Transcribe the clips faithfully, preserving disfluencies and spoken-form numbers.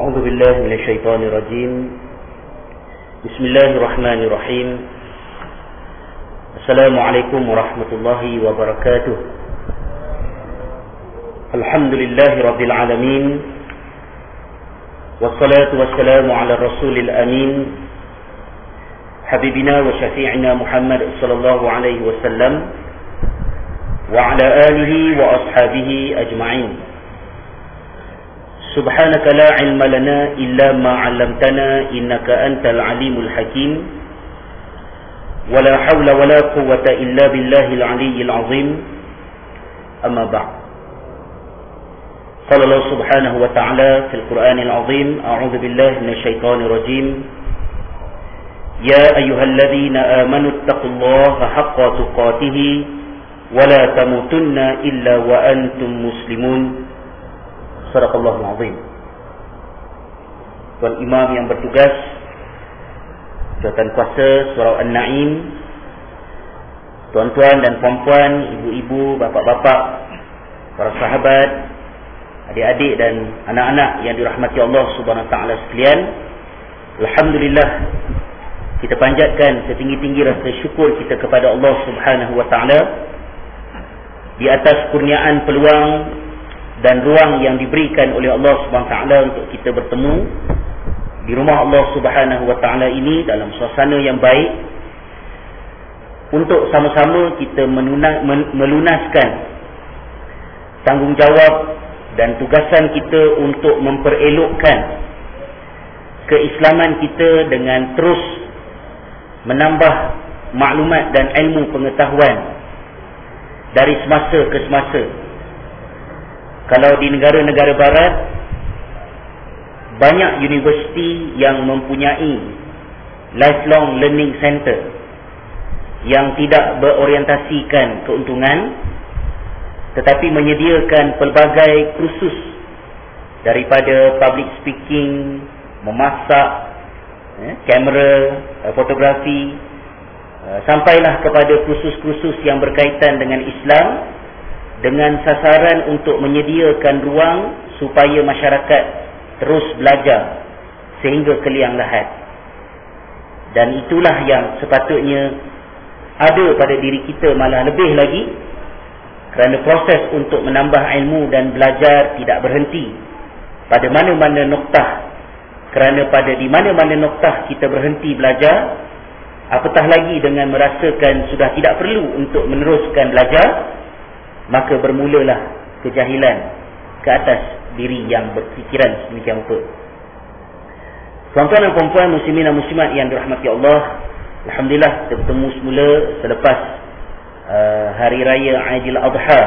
أعوذ بالله من الشيطان الرجيم. بسم الله الرحمن الرحيم. السلام عليكم ورحمة الله وبركاته. الحمد لله رب العالمين، والصلاة والسلام على الرسول الأمين حبيبنا وشفيعنا محمد صلى الله عليه وسلم وعلى آله وأصحابه أجمعين. سبحانك لا علم لنا إلا ما علمتنا إنك أنت العليم الحكيم، ولا حول ولا قوة إلا بالله العلي العظيم. أما بعد، قال الله سبحانه وتعالى في القرآن العظيم: أعوذ بالله من الشيطان الرجيم. يا أيها الذين آمنوا اتقوا الله حق تقاته ولا تموتن إلا وأنتم مسلمون. Sadaqallahul Azim. Tuan Imam yang bertugas, Jawatan Kuasa Surau An-Naim, tuan-tuan dan puan-puan, ibu-ibu, bapa-bapa, para sahabat, adik-adik dan anak-anak yang dirahmati Allah Subhanahu Wa Taala sekalian, alhamdulillah, kita panjatkan setinggi-tinggi rasa syukur kita kepada Allah Subhanahu Wa Taala di atas kurniaan peluang dan ruang yang diberikan oleh Allah Subhanahu Wa Taala untuk kita bertemu di rumah Allah Subhanahu Wa Taala ini dalam suasana yang baik, untuk sama-sama kita menuna, men, melunaskan tanggungjawab dan tugasan kita untuk memperelokkan keislaman kita dengan terus menambah maklumat dan ilmu pengetahuan dari semasa ke semasa. Kalau di negara-negara barat, banyak universiti yang mempunyai lifelong learning center yang tidak berorientasikan keuntungan, tetapi menyediakan pelbagai kursus daripada public speaking, memasak, eh, kamera, eh, fotografi, eh, sampailah kepada kursus-kursus yang berkaitan dengan Islam, dengan sasaran untuk menyediakan ruang supaya masyarakat terus belajar sehingga ke liang lahat. Dan itulah yang sepatutnya ada pada diri kita, malah lebih lagi, kerana proses untuk menambah ilmu dan belajar tidak berhenti pada mana-mana noktah. Kerana pada di mana-mana noktah kita berhenti belajar, apatah lagi dengan merasakan sudah tidak perlu untuk meneruskan belajar, maka bermulalah kejahilan ke atas diri yang berfikiran sedemikian rupa. Tuan-tuan dan puan-puan, muslimin dan muslimat yang dirahmati Allah, alhamdulillah kita bertemu semula selepas uh, Hari Raya Aidil Adha,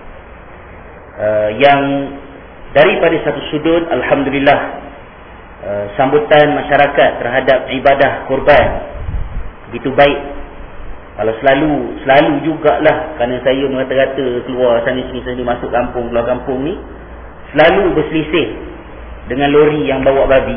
uh, yang daripada satu sudut, alhamdulillah, uh, sambutan masyarakat terhadap ibadah korban begitu baik. Kalau selalu selalu jugalah, kerana saya merata-rata keluar sana sini sana masuk kampung keluar kampung ni, selalu berselisih dengan lori yang bawa babi.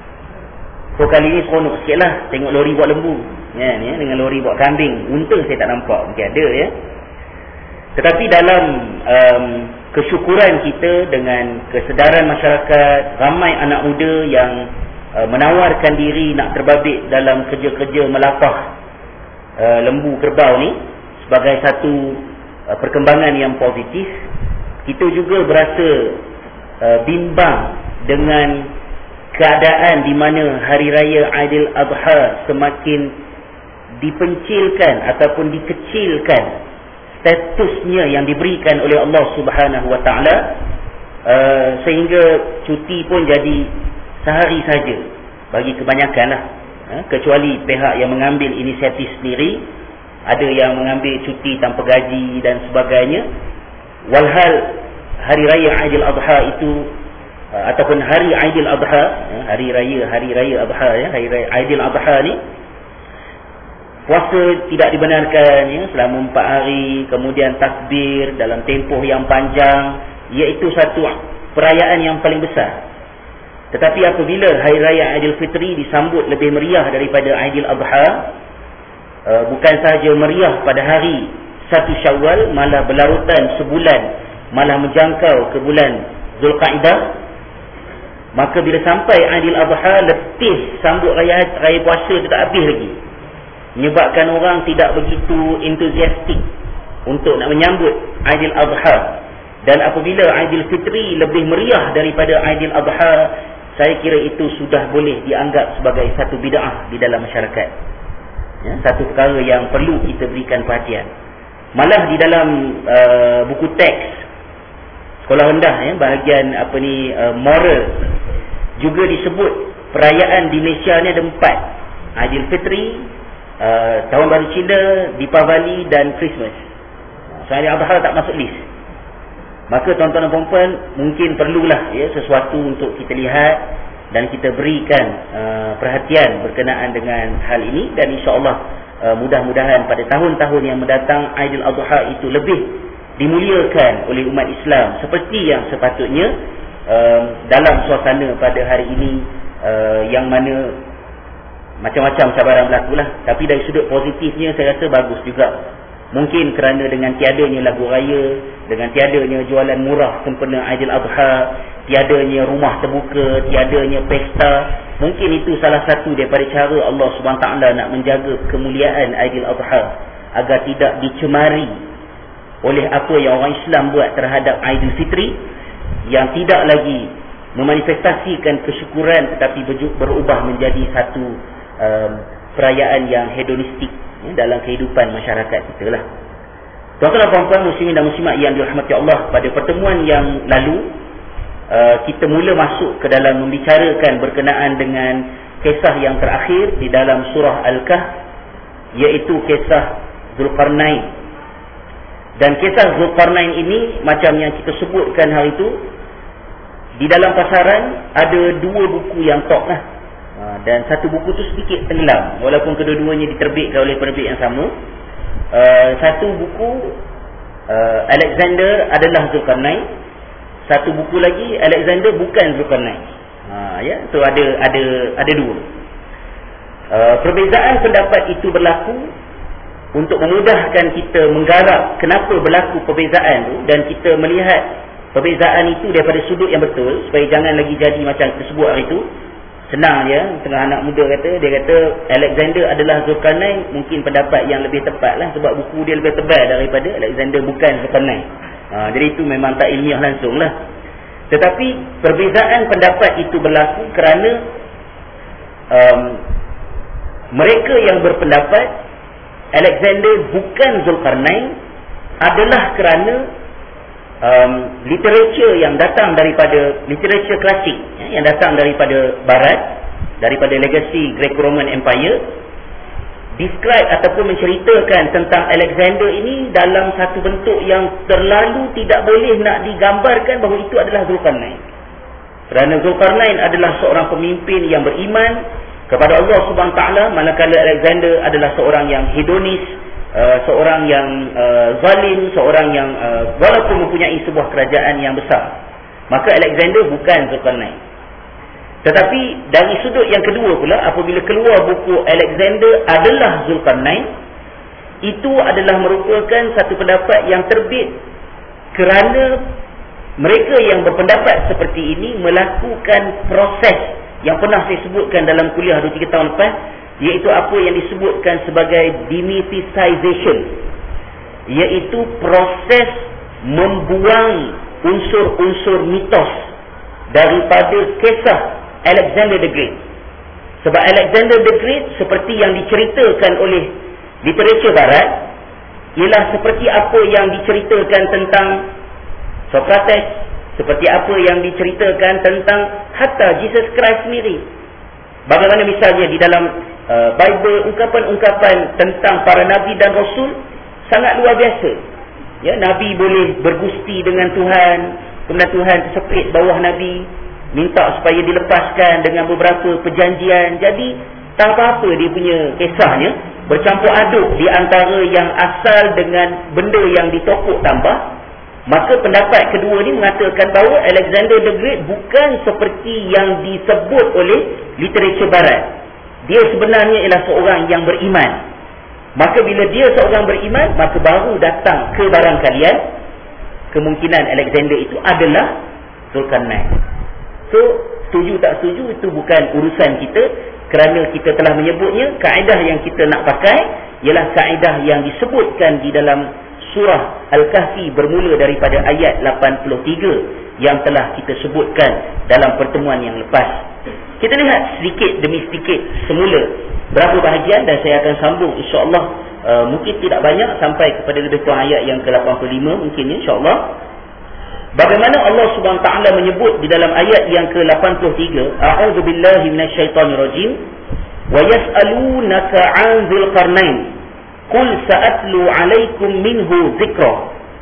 So kali ni seronok sikitlah tengok lori bawa lembu, ya, ya, dengan lori bawa kambing. Unta saya tak nampak, mungkin ada, ya. Tetapi dalam um, kesyukuran kita dengan kesedaran masyarakat, ramai anak muda yang uh, menawarkan diri nak terbabit dalam kerja-kerja melapah Uh, lembu kerbau ni sebagai satu uh, perkembangan yang positif. Kita juga berasa uh, bimbang dengan keadaan di mana Hari Raya Aidil Adha semakin dipencilkan ataupun dikecilkan statusnya yang diberikan oleh Allah Subhanahu Wa Taala, uh, sehingga cuti pun jadi sehari saja bagi kebanyakan lah. Ha, kecuali pihak yang mengambil inisiatif sendiri, ada yang mengambil cuti tanpa gaji dan sebagainya. Walhal Hari Raya Aidil Adha itu uh, ataupun Hari Aidil Adha, ya, Hari Raya Hari Raya Adha, ya, Hari Raya Aidil Adha ni, puasa tidak dibenarkan, ya, selama empat hari, kemudian takbir dalam tempoh yang panjang, iaitu satu perayaan yang paling besar. Tetapi apabila Hari Raya Aidil Fitri disambut lebih meriah daripada Aidil Adha, uh, bukan sahaja meriah pada hari satu Syawal, malah berlarutan sebulan, malah menjangkau ke bulan Zulqaidah, Maka bila sampai Aidil Adha, letih sambut raya raya puasa tu tak habis lagi, menyebabkan orang tidak begitu entusiastik untuk nak menyambut Aidil Adha. Dan apabila Aidil Fitri lebih meriah daripada Aidil Adha, saya kira itu sudah boleh dianggap sebagai satu bid'ah di dalam masyarakat, ya, satu perkara yang perlu kita berikan perhatian. Malah di dalam uh, buku teks sekolah rendah, ya, bahagian apa ni uh, moral, juga disebut perayaan di Malaysia ni ada empat: Aidil Fitri, uh, Tahun Baru Cina, Deepavali dan Christmas. So Aidil Adha tak masuk list. Maka tuan-tuan dan puan-puan, mungkin perlulah, ya, sesuatu untuk kita lihat dan kita berikan uh, perhatian berkenaan dengan hal ini. Dan insya-Allah uh, mudah-mudahan pada tahun-tahun yang mendatang Aidil Adha itu lebih dimuliakan oleh umat Islam seperti yang sepatutnya, uh, dalam suasana pada hari ini uh, yang mana macam-macam cabaran berlaku lah. Tapi dari sudut positifnya saya rasa bagus juga. Mungkin kerana dengan tiadanya lagu raya, dengan tiadanya jualan murah sempena Aidil Adha, tiadanya rumah terbuka, tiadanya pesta, mungkin itu salah satu daripada cara Allah subhanahu wa taala nak menjaga kemuliaan Aidil Adha agar tidak dicemari oleh apa yang orang Islam buat terhadap Aidil Fitri, yang tidak lagi memanifestasikan kesyukuran tetapi berubah menjadi satu um, perayaan yang hedonistik, ya, dalam kehidupan masyarakat kita lah. Tuan-tuan dan puan-puan, muslimin dan muslimat yang dirahmati Allah, pada pertemuan yang lalu uh, kita mula masuk ke dalam membicarakan berkenaan dengan kisah yang terakhir di dalam surah Al-Kahf, iaitu kisah Zulkarnain. Dan kisah Zulkarnain ini, macam yang kita sebutkan hari itu, di dalam pasaran ada dua buku yang top lah. Dan satu buku tu sedikit tenggelam, walaupun kedua-duanya diterbitkan oleh penerbit yang sama. uh, Satu buku uh, Alexander adalah Zulkarnain, satu buku lagi Alexander bukan Zulkarnain. ha, Ya, so ada ada ada dua. uh, Perbezaan pendapat itu berlaku untuk memudahkan kita menggarap kenapa berlaku perbezaan tu, dan kita melihat perbezaan itu daripada sudut yang betul, supaya jangan lagi jadi macam kita sebut hari itu. Senang je, tengah anak muda kata, dia kata Alexander adalah Zulkarnain, mungkin pendapat yang lebih tepat lah, sebab buku dia lebih tebal daripada Alexander bukan Zulkarnain. ha, Jadi itu memang tak ilmiah langsung lah. Tetapi perbezaan pendapat itu berlaku kerana um, mereka yang berpendapat Alexander bukan Zulkarnain adalah kerana Um, literature yang datang daripada literature klasik, ya, yang datang daripada barat, daripada legacy Greco-Roman Empire, describe ataupun menceritakan tentang Alexander ini dalam satu bentuk yang terlalu tidak boleh nak digambarkan bahawa itu adalah Zulkarnain. Kerana Zulkarnain adalah seorang pemimpin yang beriman kepada Allah subhanahu wa taala, manakala Alexander adalah seorang yang hedonis, Uh, seorang yang uh, zalim, seorang yang uh, walaupun mempunyai sebuah kerajaan yang besar. Maka Alexander bukan Zulkarnain. Tetapi dari sudut yang kedua pula, apabila keluar buku Alexander adalah Zulkarnain, itu adalah merupakan satu pendapat yang terbit kerana mereka yang berpendapat seperti ini melakukan proses yang pernah saya sebutkan dalam kuliah dua tiga tahun lepas, iaitu apa yang disebutkan sebagai demythicization, iaitu proses membuang unsur-unsur mitos daripada kisah Alexander the Great. Sebab Alexander the Great, seperti yang diceritakan oleh literatur barat, ialah seperti apa yang diceritakan tentang Socrates, seperti apa yang diceritakan tentang hatta Jesus Christ sendiri. Bagaimana misalnya di dalam uh, Bible, ungkapan-ungkapan tentang para nabi dan rasul sangat luar biasa. Ya, nabi boleh bergusti dengan Tuhan, kemudian Tuhan tersepit bawah nabi, minta supaya dilepaskan dengan beberapa perjanjian. Jadi tak apa-apa dia punya kisahnya, bercampur aduk di antara yang asal dengan benda yang ditokok tambah. Maka pendapat kedua ni mengatakan bahawa Alexander the Great bukan seperti yang disebut oleh literatur barat. Dia sebenarnya ialah seorang yang beriman. Maka bila dia seorang beriman, maka baru datang ke barang kalian kemungkinan Alexander itu adalah Zulkarnain. So setuju tak setuju itu bukan urusan kita, kerana kita telah menyebutnya. Kaedah yang kita nak pakai ialah kaedah yang disebutkan di dalam surah Al-Kahfi bermula daripada ayat lapan puluh tiga yang telah kita sebutkan dalam pertemuan yang lepas. Kita lihat sedikit demi sedikit semula berapa bahagian, dan saya akan sambung insya-Allah, uh, mungkin tidak banyak sampai kepada lebih kurang ayat yang ke lapan puluh lima mungkin insya-Allah. Bagaimana Allah Subhanahu wa taala menyebut di dalam ayat yang ke lapan puluh tiga, a'udzubillahi minasyaitonirrajim, wa yas'alunaka 'an dzil qarnain qul sa'atlu 'alaikum minhu dzikra.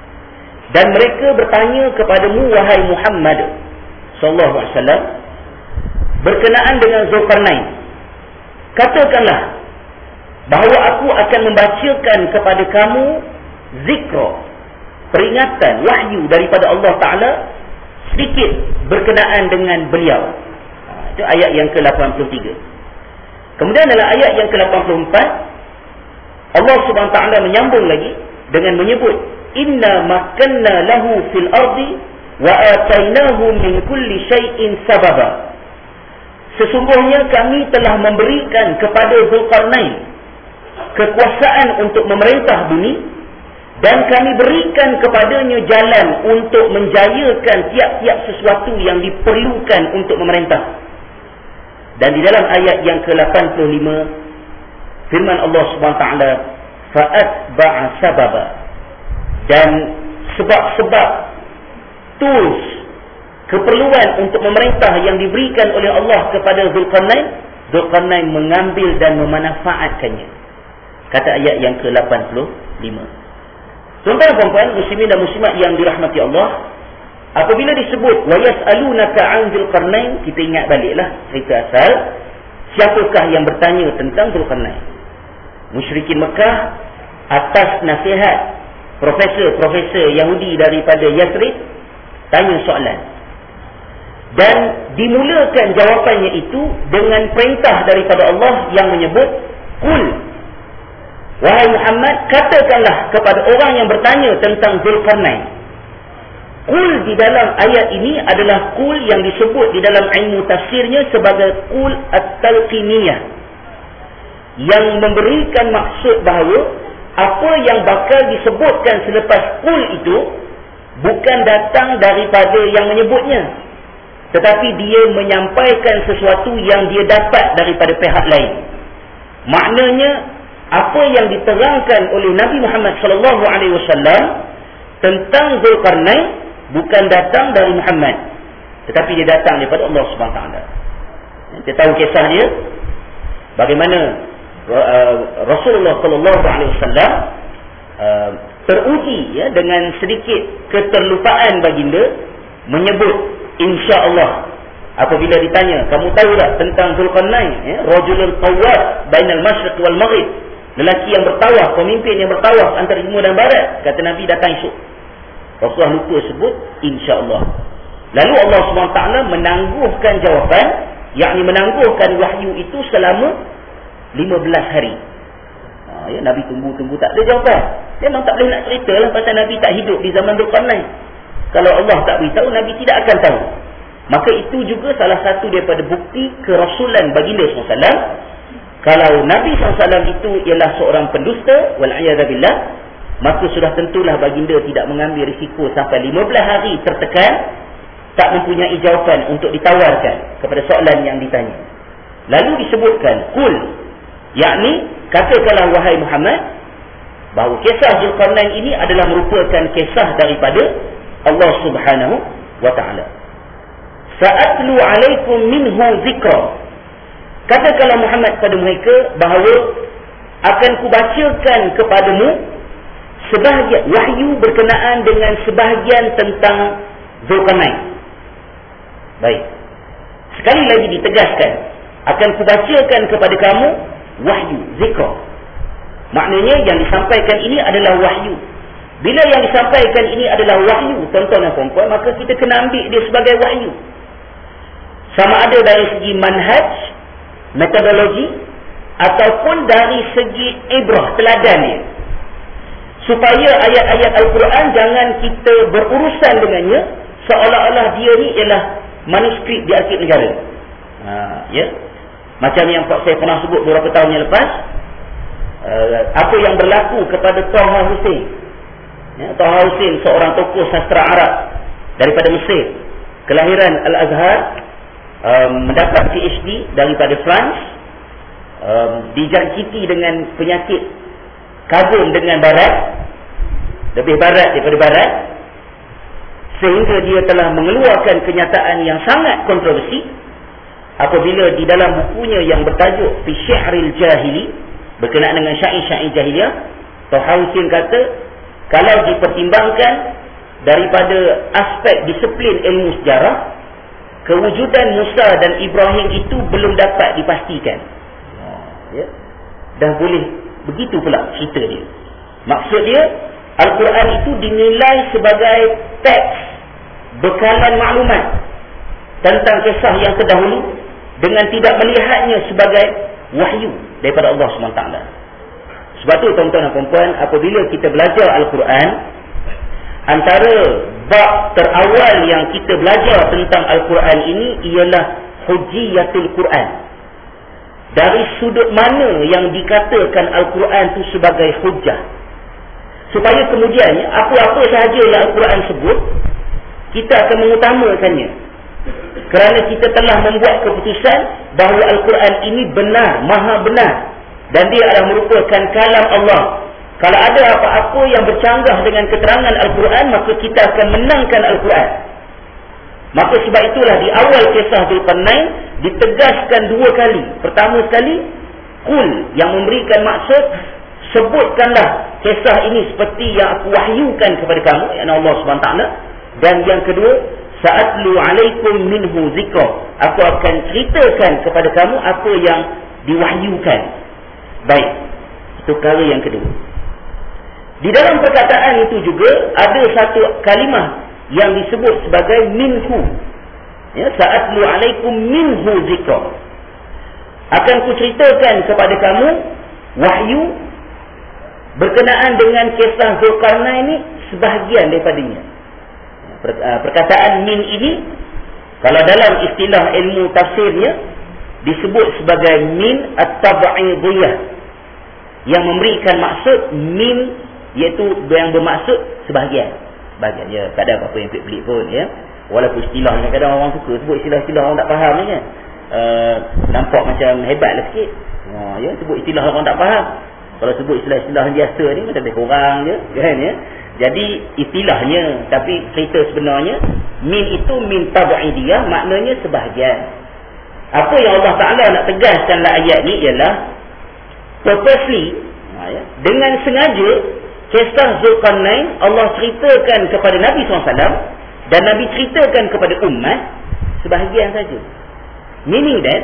Dan mereka bertanya kepadamu wahai Muhammad sallallahu alaihi wasallam berkenaan dengan Zulkarnain, katakanlah bahawa aku akan membacakan kepada kamu zikra, peringatan, wahyu daripada Allah Ta'ala sedikit berkenaan dengan beliau. Ha, itu ayat yang ke lapan puluh tiga. Kemudian dalam ayat yang ke lapan puluh empat, Allah Subhanahu Wa Ta'ala menyambung lagi dengan menyebut, inna makanna lahu fil ardi wa atainahu min kulli syai'in sababa. Sesungguhnya kami telah memberikan kepada Zulkarnain kekuasaan untuk memerintah bumi, dan kami berikan kepadanya jalan untuk menjayakan tiap-tiap sesuatu yang diperlukan untuk memerintah. Dan di dalam ayat yang ke lapan puluh lima, firman Allah Subhanahu Wa Taala, fa'atba'a sababa. Dan sebab-sebab tools, keperluan untuk memerintah yang diberikan oleh Allah kepada Zulkarnain, Zulkarnain mengambil dan memanfaatkannya. Kata ayat yang ke lapan puluh lima. Tuan-tuan dan puan-puan, muslimin dan muslimat yang dirahmati Allah, apabila disebut wa yas'alunaka 'an Zulkarnain, kita ingat baliklah cerita asal. Siapakah yang bertanya tentang Zulkarnain? Musyrikin Mekah atas nasihat profesor-profesor Yahudi daripada Yathrib tanya soalan. Dan dimulakan jawapannya itu dengan perintah daripada Allah yang menyebut, Qul, wahai Muhammad, katakanlah kepada orang yang bertanya tentang Zulkarnain. Qul di dalam ayat ini adalah qul yang disebut di dalam ilmu tafsirnya sebagai qul at-talqiniyah, yang memberikan maksud bahawa apa yang bakal disebutkan selepas qul itu bukan datang daripada yang menyebutnya, tetapi dia menyampaikan sesuatu yang dia dapat daripada pihak lain. Maknanya apa yang diterangkan oleh Nabi Muhammad sallallahu alaihi wasallam tentang Zulkarnain bukan datang dari Muhammad, tetapi dia datang daripada Allah Subhanahu Wa Taala. Kita tahu kisah dia bagaimana uh, Rasulullah sallallahu alaihi wasallam uh, teruji ya dengan sedikit keterlupaan baginda menyebut insya-Allah apabila ditanya, kamu tahu tak tentang Zulkarnain, ya, rajulul tawaf bainal masyriq wal maghrib, lelaki yang bertawaf, pemimpin yang bertawaf antara timur dan barat. Kata Nabi, datang esok. Rasulullah lupa sebut insya-Allah. Lalu Allah Subhanahu Wa Taala menangguhkan jawapan, yakni menangguhkan wahyu itu selama lima belas hari. Ha, ya, Nabi tunggu-tunggu tak ada jawapan. Dia memang tak boleh nak cerita lah pasal Nabi tak hidup di zaman Zulkarnain. Kalau Allah tak beritahu, Nabi tidak akan tahu. Maka itu juga salah satu daripada bukti kerasulan baginda sallallahu alaihi wasallam. Kalau Nabi sallallahu alaihi wasallam itu ialah seorang pendusta, wal'iyadzabillah, maka sudah tentulah baginda tidak mengambil risiko sampai lima belas hari tertekan, tak mempunyai jawapan untuk ditawarkan kepada soalan yang ditanya. Lalu disebutkan, Qul, yakni, katakanlah wahai Muhammad, bahawa kisah Zulkarnain ini adalah merupakan kisah daripada Allah Subhanahu Wa Ta'ala. Sa'atlu alaikum minhu zikra. Katakanlah Muhammad kepada mereka bahawa akan kubacakan kepadamu sebahagian wahyu berkenaan dengan sebahagian tentang Zulkarnain. Baik. Sekali lagi ditegaskan, akan kubacakan kepada kamu wahyu, zikra. Maknanya yang disampaikan ini adalah wahyu. Bila yang disampaikan ini adalah wahyu, tuan-tuan dan puan-puan, maka kita kena ambil dia sebagai wahyu. Sama ada dari segi manhaj, metodologi, ataupun dari segi ibrah, teladannya. Supaya ayat-ayat Al-Quran jangan kita berurusan dengannya seolah-olah dia ni ialah manuskrip di arsip negara. Ha, ya. Macam yang saya pernah sebut beberapa tahun yang lepas, uh, apa yang berlaku kepada Taha Hussein. Ya, Taha Hussein seorang tokoh sastra Arab daripada Mesir, kelahiran Al-Azhar, um, mendapat P H D daripada France, um, dijangkiti dengan penyakit kagum dengan barat, lebih barat daripada barat, sehingga dia telah mengeluarkan kenyataan yang sangat kontroversi apabila di dalam bukunya yang bertajuk Fi Syi'ril Jahili, berkenaan dengan syair-syair jahiliyah, Taha Hussein kata, kalau dipertimbangkan daripada aspek disiplin ilmu sejarah, kewujudan Musa dan Ibrahim itu belum dapat dipastikan. Ya. Dan boleh begitu pula cerita dia. Maksud dia, Al-Quran itu dinilai sebagai teks, bekalan maklumat tentang kisah yang terdahulu, dengan tidak melihatnya sebagai wahyu daripada Allah subhanahu wa taala. Sebab tu tuan-tuan dan puan-puan, apabila kita belajar Al-Quran, antara bab terawal yang kita belajar tentang Al-Quran ini ialah hujjiyatul Quran. Dari sudut mana yang dikatakan Al-Quran itu sebagai hujjah, supaya kemudiannya apa-apa sahaja yang Al-Quran sebut, kita akan mengutamakannya, kerana kita telah membuat keputusan bahawa Al-Quran ini benar, maha benar, dan dia adalah merupakan kalam Allah. Kalau ada apa-apa yang bercanggah dengan keterangan Al-Quran, maka kita akan menangkan Al-Quran. Maka sebab itulah di awal kisah Dzulqarnain ditegaskan dua kali. Pertama sekali, qul, yang memberikan maksud, sebutkanlah kisah ini seperti yang aku wahyukan kepada kamu, yang Allah subhanahu wa taala. Dan yang kedua, sa'atlu alaikum minhu zikra, aku akan ceritakan kepada kamu apa yang diwahyukan. Baik, itu perkara yang kedua. Di dalam perkataan itu juga ada satu kalimah yang disebut sebagai minhu. Ya, sa'atlu alaikum minhu zikra, akan ku ceritakan kepada kamu wahyu berkenaan dengan kisah Dzulqarnain ini, sebahagian daripadanya. Perkataan min ini, kalau dalam istilah ilmu tafsirnya, disebut sebagai min at-tab'idiyah, yang memberikan maksud min, iaitu yang bermaksud sebahagian. Sebahagian, ya, tak ada apa-apa yang pelik-pelik pun, ya. Walaupun istilah, kadang-kadang orang suka sebut istilah-istilah orang tak faham ni, kan. Uh, nampak macam hebat lah sikit. Uh, ya, sebut istilah orang tak faham. Kalau sebut istilah-istilah biasa ni, macam lebih kurang je, kan, ya. Jadi istilahnya, tapi cerita sebenarnya, min itu min tab'idiyah, maknanya sebahagian. Apa yang Allah Ta'ala nak tegaskan dalam ayat ni ialah purposely, ya, dengan sengaja, kisah Dzulqarnain Allah ceritakan kepada Nabi sallallahu alaihi wasallam, dan Nabi ceritakan kepada umat sebahagian saja. Meaning that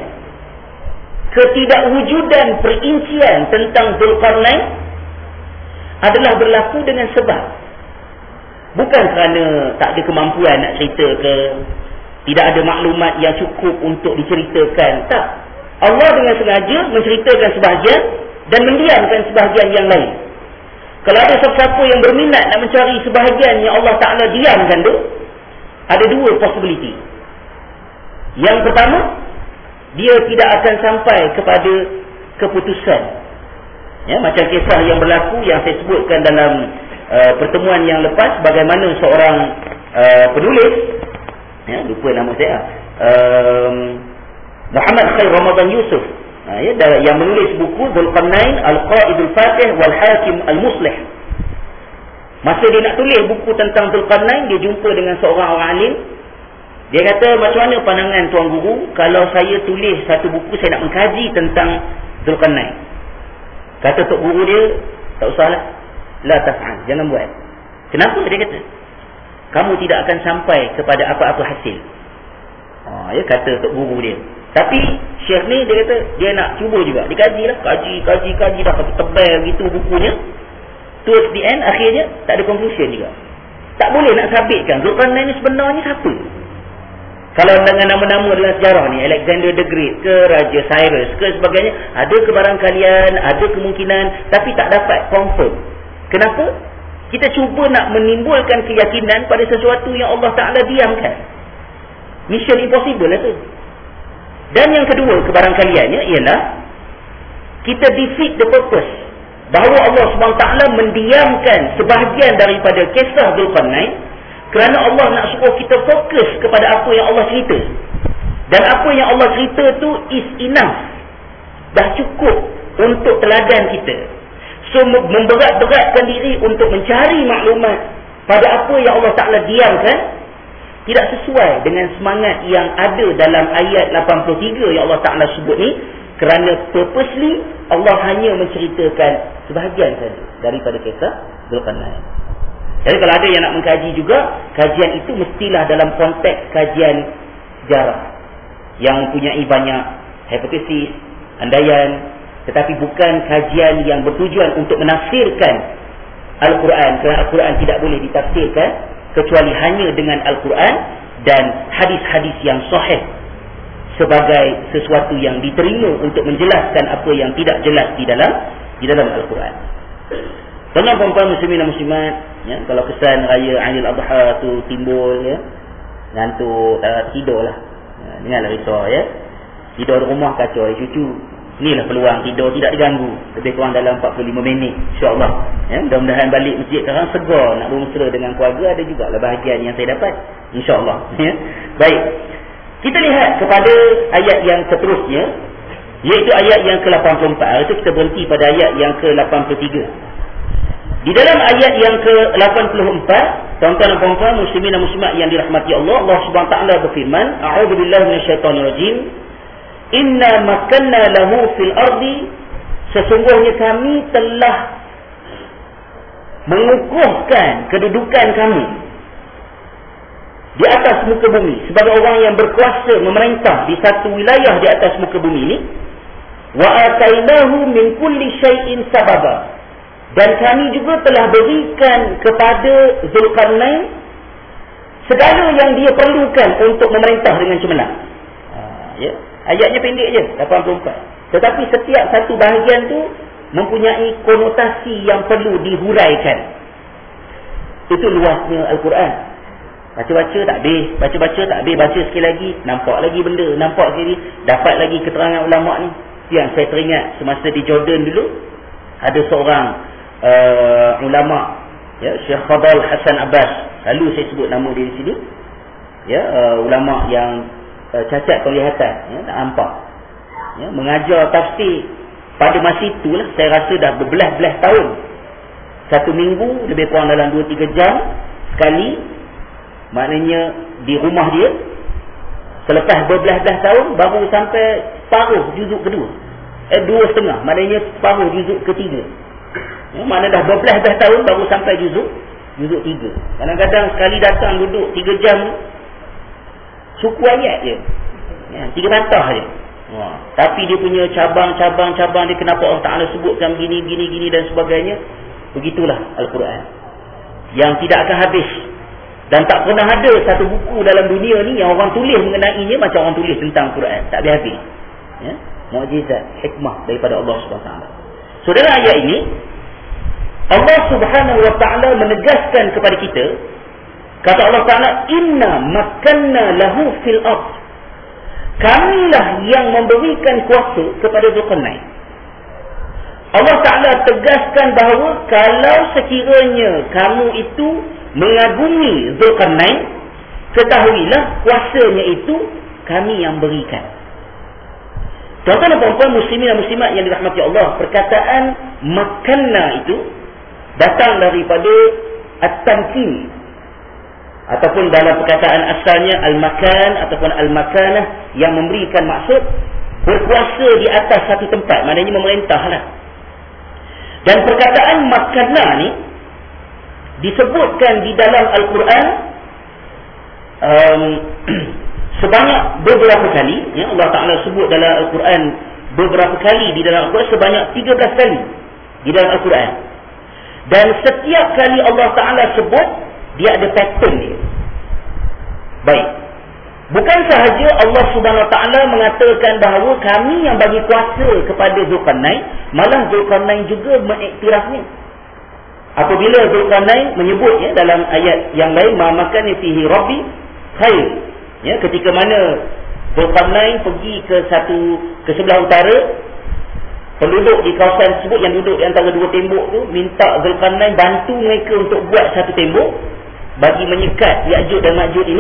ketidakwujudan perincian tentang Dzulqarnain adalah berlaku dengan sebab, bukan kerana tak ada kemampuan nak cerita ke, tidak ada maklumat yang cukup untuk diceritakan. Tak. Allah dengan sengaja menceritakan sebahagian dan mendiamkan sebahagian yang lain. Kalau ada siapa-siapa yang berminat nak mencari sebahagian yang Allah Ta'ala diamkan tu, ada dua possibility. Yang pertama, dia tidak akan sampai kepada keputusan. Ya, macam kisah yang berlaku yang saya sebutkan dalam uh, pertemuan yang lepas, bagaimana seorang uh, penulis, ya, lupa nama saya, uh, Muhammad Khair Ramadan Yusuf, uh, ya, yang menulis buku Dzulqarnain Al-Qaidul Fatih wal Hakim Al-Muslih. Masa dia nak tulis buku tentang Dzulqarnain, dia jumpa dengan seorang orang alim. Dia kata, macam mana pandangan Tuan Guru kalau saya tulis satu buku, saya nak mengkaji tentang Dzulqarnain? Kata Tok Guru dia, tak usahlah, la taf'al, jangan buat. Kenapa? Dia kata, kamu tidak akan sampai kepada apa-apa hasil. Oh, ya, kata Tok Guru dia. Tapi Syekh ni, dia kata, dia nak cuba juga. Dia kaji lah, kaji, kaji, kaji dah, tebal gitu bukunya. Towards the end, akhirnya tak ada conclusion juga. Tak boleh nak sabitkan Dzulqarnain ni sebenarnya siapa. Kalau dengan nama-nama dalam sejarah ni, Alexander the Great ke, Raja Cyrus ke sebagainya, ada kebarangkalian, ada kemungkinan, tapi tak dapat confirm. Kenapa? Kita cuba nak menimbulkan keyakinan pada sesuatu yang Allah Ta'ala diamkan. Mission impossible lah tu. Dan yang kedua kebarangkaliannya ialah kita defeat the purpose, bahawa Allah subhanahu wa taala mendiamkan sebahagian daripada kisah Zulkarnain kerana Allah nak suruh kita fokus kepada apa yang Allah cerita. Dan apa yang Allah cerita tu is enough, dah cukup untuk teladan kita. So memberat-beratkan diri untuk mencari maklumat pada apa yang Allah Ta'ala diamkan tidak sesuai dengan semangat yang ada dalam ayat lapan puluh tiga yang Allah Ta'ala sebut ni, kerana purposely Allah hanya menceritakan sebahagian saja daripada kisah Zulkarnain. Jadi kalau ada yang nak mengkaji juga, kajian itu mestilah dalam konteks kajian sejarah yang mempunyai banyak hipotesis, andaian, tetapi bukan kajian yang bertujuan untuk menafsirkan Al-Quran, kerana Al-Quran tidak boleh ditafsirkan kecuali hanya dengan Al-Quran dan hadis-hadis yang sahih sebagai sesuatu yang diterima untuk menjelaskan apa yang tidak jelas di dalam di dalam Al-Quran. Tuan-tuan puan-puan muslimin dan muslimat, ya, kalau kesan raya Aidil Adha tu timbul, ya, ngantuk, tak tidur lah, ya, dengarlah risau, ya, tidur di rumah kacau, ya, cucu. Inilah peluang tidur tidak diganggu, lebih kurang dalam empat puluh lima minit, insya-Allah. Ya, mudah-mudahan balik masjid sekarang segar, nak bermesra dengan keluarga, ada jugalah bahagian yang saya dapat, insya-Allah. Ya. Baik. Kita lihat kepada ayat yang seterusnya, iaitu ayat yang ke lapan puluh empat. Itu kita berhenti pada ayat yang ke lapan puluh tiga. Di dalam ayat yang ke lapan puluh empat, tuan-tuan dan puan-puan muslimin dan muslimat yang dirahmati Allah, Allah Subhanahu wa taala berfirman, a'udzubillahi minasyaitonirrajim. Inna makanna lahu fil ardi, sesungguhnya kami telah mengukuhkan kedudukan kami di atas muka bumi sebagai orang yang berkuasa memerintah di satu wilayah di atas muka bumi ini. Wa atainahu min kulli syai'in sababa, dan kami juga telah berikan kepada Zulkarnain segala yang dia perlukan untuk memerintah dengan cemerlang. Ha, ya. Ayatnya pendek je, lapan puluh empat. Tetapi setiap satu bahagian tu mempunyai konotasi yang perlu dihuraikan. Itu luasnya Al-Quran. Baca-baca tak habis, baca-baca tak habis, baca sekali lagi, nampak lagi benda, nampak sekali, dapat lagi keterangan ulama ni. Yang saya teringat semasa di Jordan dulu, ada seorang uh, ulama, ya, Syekh Fadal Hasan Abbas, selalu saya sebut nama dia di sini, ya, uh, ulama yang uh, cacat penglihatan, ya, tak nampak, ya, mengajar tafsir pada masa itulah, saya rasa dah berbelas-belas tahun, satu minggu lebih kurang dalam dua tiga jam sekali, maknanya di rumah dia. Selepas berbelas-belas tahun baru sampai separuh juzuk kedua, eh dua setengah, maknanya separuh juzuk ketiga, ya, maknanya dah berbelas-belas tahun baru sampai juzuk juzuk tiga. Kadang-kadang sekali datang duduk tiga jam, suku ayat je, ya, tiga patah je. Wah. Tapi dia punya cabang-cabang-cabang dia, kenapa Allah Ta'ala sebutkan gini, gini, gini dan sebagainya. Begitulah Al-Quran yang tidak akan habis. Dan tak pernah ada satu buku dalam dunia ni yang orang tulis mengenainya macam orang tulis tentang Quran. Tak habis-habis, ya? Mukjizat, hikmah daripada Allah Subhanahu Wa Taala. So dalam ayat ini Allah Subhanahu Wa Taala menegaskan kepada kita, kata Allah Ta'ala, inna makanna lahu fil ard, kamilah yang memberikan kuasa kepada Zulkarnain. Allah Ta'ala tegaskan bahawa kalau sekiranya kamu itu mengagumi Zulkarnain, ketahuilah kuasanya itu kami yang berikan. Tuan-tuan dan puan-puan muslimin dan muslimat yang dirahmati Allah, perkataan makanna itu datang daripada at-tamkin, ataupun dalam perkataan asalnya al-makan ataupun al-makanah, yang memberikan maksud berkuasa di atas satu tempat, maknanya memerintahlah. Dan perkataan makanna ni disebutkan di dalam Al-Quran um, sebanyak beberapa kali, ya, Allah Ta'ala sebut dalam Al-Quran beberapa kali di dalam Al-Quran, sebanyak tiga belas kali di dalam Al-Quran. Dan setiap kali Allah Ta'ala sebut, dia ada pattern dia. Baik, bukan sahaja Allah Subhanahu Wa Ta'ala mengatakan bahawa kami yang bagi kuasa kepada Zulkarnain, malah Zulkarnain juga mengiktirafnya. Apabila Zulkarnain menyebutnya dalam ayat yang lain, ma makani fihi rabbi khair, Ya, ketika mana Zulkarnain pergi ke satu ke sebelah utara, penduduk di kawasan tersebut yang duduk di antara dua tembok tu minta Zulkarnain bantu mereka untuk buat satu tembok bagi menyekat Ya'juj dan Ma'juj ini.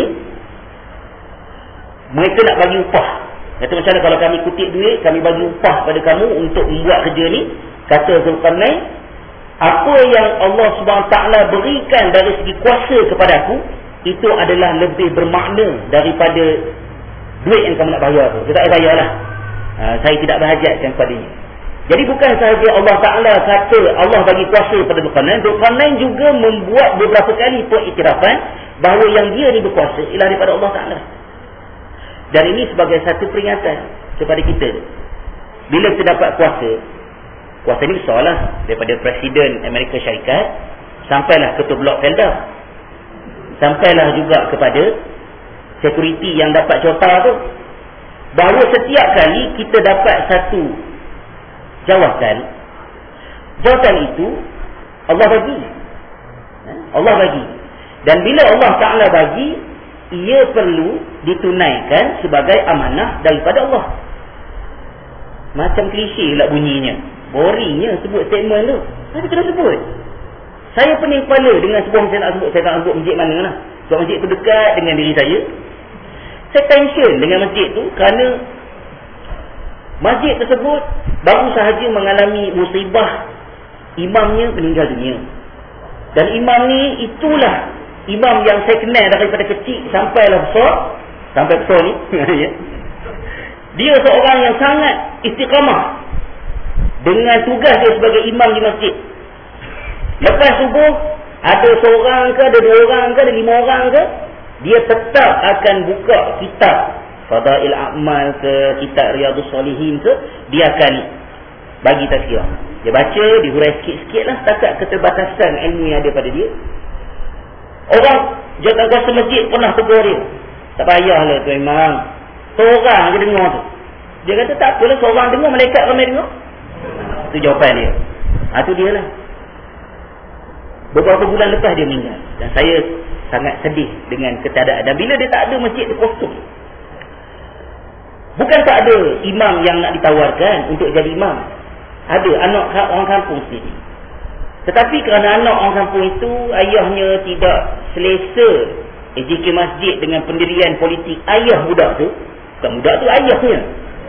Mereka nak bagi upah. Kata macam mana kalau kami kutip duit, kami bagi upah pada kamu untuk membuat kerja ni. Kata Zulkarnain, apa yang Allah subhanahu wa taala berikan dari segi kuasa kepada aku, itu adalah lebih bermakna daripada duit yang kamu nak bayar tu. Saya tak bayar lah. Ha, saya tidak berhajatkan padanya. Jadi bukan sahaja Allah Ta'ala kata Allah bagi kuasa pada Zulkarnain, Zulkarnain juga membuat beberapa kali pengiktirafan bahawa yang dia ni berkuasa ialah daripada Allah Ta'ala. Dan ini sebagai satu peringatan kepada kita. Bila kita dapat kuasa, kuasa ni besar lah, daripada Presiden Amerika Syarikat sampailah ketua blok Felda, sampailah juga kepada security yang dapat cota tu, bahawa setiap kali kita dapat satu jawatan, jawatan itu Allah bagi. Allah bagi. Dan bila Allah Ta'ala bagi, ia perlu ditunaikan sebagai amanah daripada Allah. Macam klise lah bunyinya, boringnya sebut statement tu, tapi kena sebut. Saya pening kepala dengan sebuah saya nak sebut, saya tak nak sebut masjid mana lah, sebab masjid tu dekat dengan diri saya. Saya tension dengan masjid tu kerana masjid tersebut baru sahaja mengalami musibah imamnya meninggal dunia. Dan imam ni itulah imam yang saya kenal daripada kecil sampailah besar, sampai besar ni. Dia seorang yang sangat istiqamah dengan tugas dia sebagai imam di masjid. Lepas subuh, ada seorang ke, ada dua orang ke, ada lima orang ke, dia tetap akan buka kitab Fadail A'mal ke, kitab Riyadhus Salihin ke, dia akan bagi tazkirah. Dia baca, dihurai sikit-sikit lah setakat keterbatasan ilmu yang ada pada dia. Orang jawatan kuasa masjid pernah tegur dia, tak payahlah tu imam, seorang je dengar tu. Dia kata tak apalah, seorang dengar, malaikat ramai dengar. Itu jawapan dia. Ha, tu dia lah. Beberapa bulan lepas dia meninggal, dan saya sangat sedih dengan ketiadaan. Dan bila dia tak ada, masjid tu kosong. Bukan tak ada imam yang nak ditawarkan untuk jadi imam. Ada anak orang kampung sendiri. Tetapi kerana anak orang kampung itu, ayahnya tidak selesa A J K masjid dengan pendirian politik ayah budak tu, bukan budak tu, ayahnya,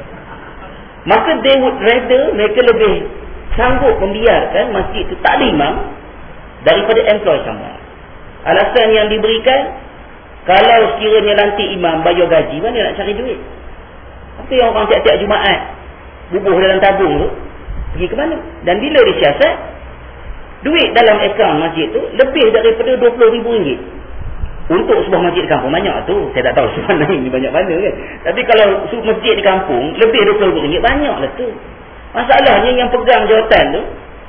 maka they would rather, mereka lebih sanggup membiarkan masjid tu tak ada imam daripada employ sama. Alasan yang diberikan, kalau sekiranya nanti imam bayar gaji, mana nak cari duit? Apa yang orang tiap-tiap Jumaat bubuh dalam tabung tu, pergi ke mana? Dan bila disiasat, duit dalam akaun masjid tu lebih daripada dua puluh ribu ringgit. Untuk sebuah masjid di kampung, banyak tu. Saya tak tahu sebenarnya ini banyak mana kan. Tapi kalau masjid di kampung lebih dua puluh ribu ringgit, banyaklah tu. Masalahnya yang pegang jawatan tu,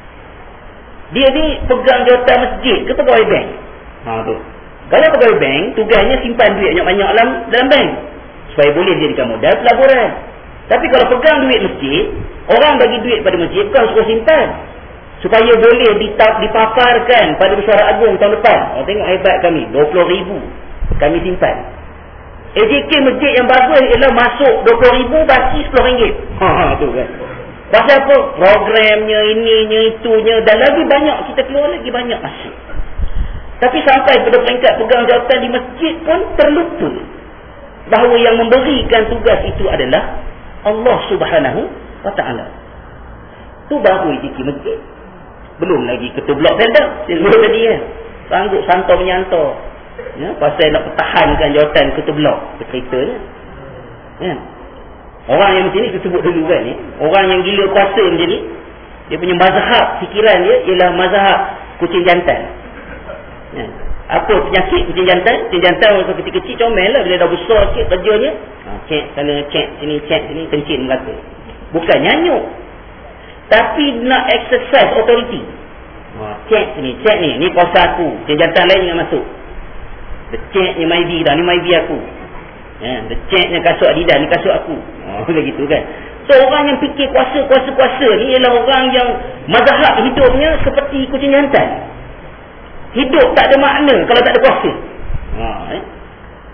dia ni pegang jawatan masjid ke pegawai bank. Ha tu. Kalau pegawai bank, tugasnya simpan duit banyak-banyak dalam dalam bank supaya boleh jadikan modal pelaburan. Tapi kalau pegang duit masjid, orang bagi duit pada masjid bukan suruh simpan, supaya boleh dipaparkan pada Bersara Agung tahun depan. Oh, tengok hebat kami, dua puluh ribu kami simpan. A J K masjid yang bagus ialah masuk dua puluh ribu, baki sepuluh ringgit. Ha, ha tu kan. Pasal apa? Programnya, ininya, itunya, dan lagi banyak kita keluar lagi banyak masuk. Tapi sampai pada peringkat pegang jawatan di masjid pun terlupa bahawa yang memberikan tugas itu adalah Allah Subhanahu wa taala. Tu baru A J K masjid. Belum lagi ketua blok Felda, saya sebut tadi kan, sanggup santar menyantar ya, pasal nak pertahankan jawatan ketua blok, ceritanya ya. Orang yang macam ni kita sebut dulu kan, ya. Orang yang gila kuasa macam ni, dia punya mazhab fikiran dia ialah mazhab kucing jantan ya. Apa penyakit kucing jantan? Kucing jantan waktu kecil-kecil comel lah, bila dah besar sikit kerjanya, ha, cek sana, cek sini, cek sini, kencing merata. Bukan nyanyuk, tapi nak exercise authority. Ha, cek sini, cek ni, ni kuasa aku. Kucing jantan lain jangan masuk. Dia ceknya Maidi dah, ni Maidi aku. Ya, dia ceknya kasut Adidas, ni kasut aku. Ha, begitu kan. So orang yang fikir kuasa-kuasa-kuasa ni ialah orang yang mazhab hidupnya seperti kucing jantan. Hidup tak ada makna kalau tak ada kuasa. Ha, eh?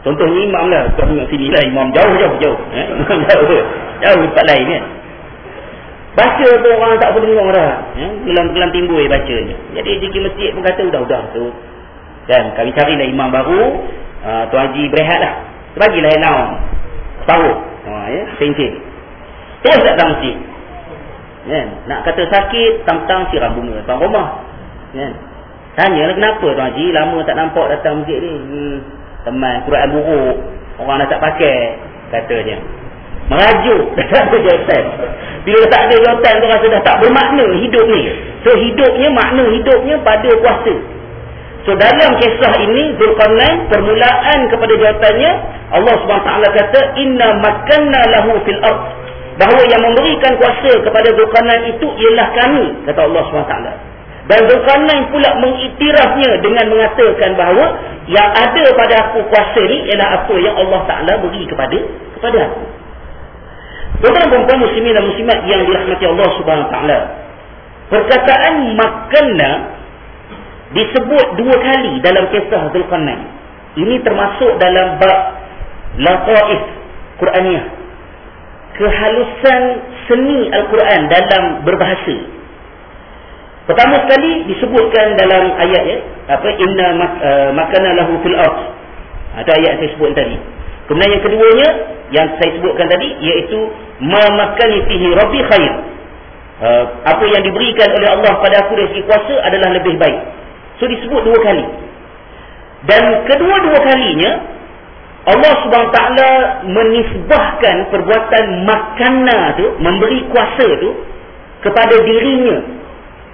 Contohnya imam lah, bukan imam sini lah, imam jauh jauh jauh eh? Imam jauh jauh tempat lain kan. Baca tu orang tak boleh dengar dah eh? Gelam-gelam timbul bacanya. Jadi jika masjid pun kata udah-udah tu kan, kami carilah imam baru, uh, Tuan Haji berehat lah, bagilah naum tahu uh, ya, pencin terus datang masjid kan. Nak kata sakit, tang-tang siram bunga depan rumah kan. Tanyalah kenapa Tuan Haji lama tak nampak datang masjid ni. hmm, Teman Quran buruk, orang dah tak pakai katanya. Merajuk, dah tak ada jawatan. Bila tak ada jawatan tu rasa dah tak bermakna hidup ni. So hidupnya, makna hidupnya pada kuasa. So dalam kisah ini Zulkarnain, permulaan kepada jawatannya Allah subhanahu wa taala kata inna makanna lahu fil ard, bahawa yang memberikan kuasa kepada Zulkarnain itu ialah kami, kata Allah subhanahu wa taala. Dan Zulkarnain pula mengiktirafnya dengan mengatakan bahawa yang ada pada aku kuasa ni ialah apa yang Allah Ta'ala beri kepada kepada aku. Tuan-tuan dan muslimin dan muslimat yang dirahmati Allah Subhanahu Wa Ta'ala, perkataan makanna disebut dua kali dalam kisah Zulkarnain. Ini termasuk dalam bab lataif Quraniyah, kehalusan seni Al-Quran dalam berbahasa. Pertama sekali disebutkan dalam ayat ya, apa inna uh, makana lahu fil ard. Ada ayat saya sebut tadi. Kemudian yang keduanya yang saya sebutkan tadi iaitu ma makani fihi rabbi khair. Uh, apa yang diberikan oleh Allah pada aku dari segi kuasa adalah lebih baik. So disebut dua kali. Dan kedua-dua kalinya Allah Subhanahu taala menisbahkan perbuatan makana tu, memberi kuasa tu kepada dirinya.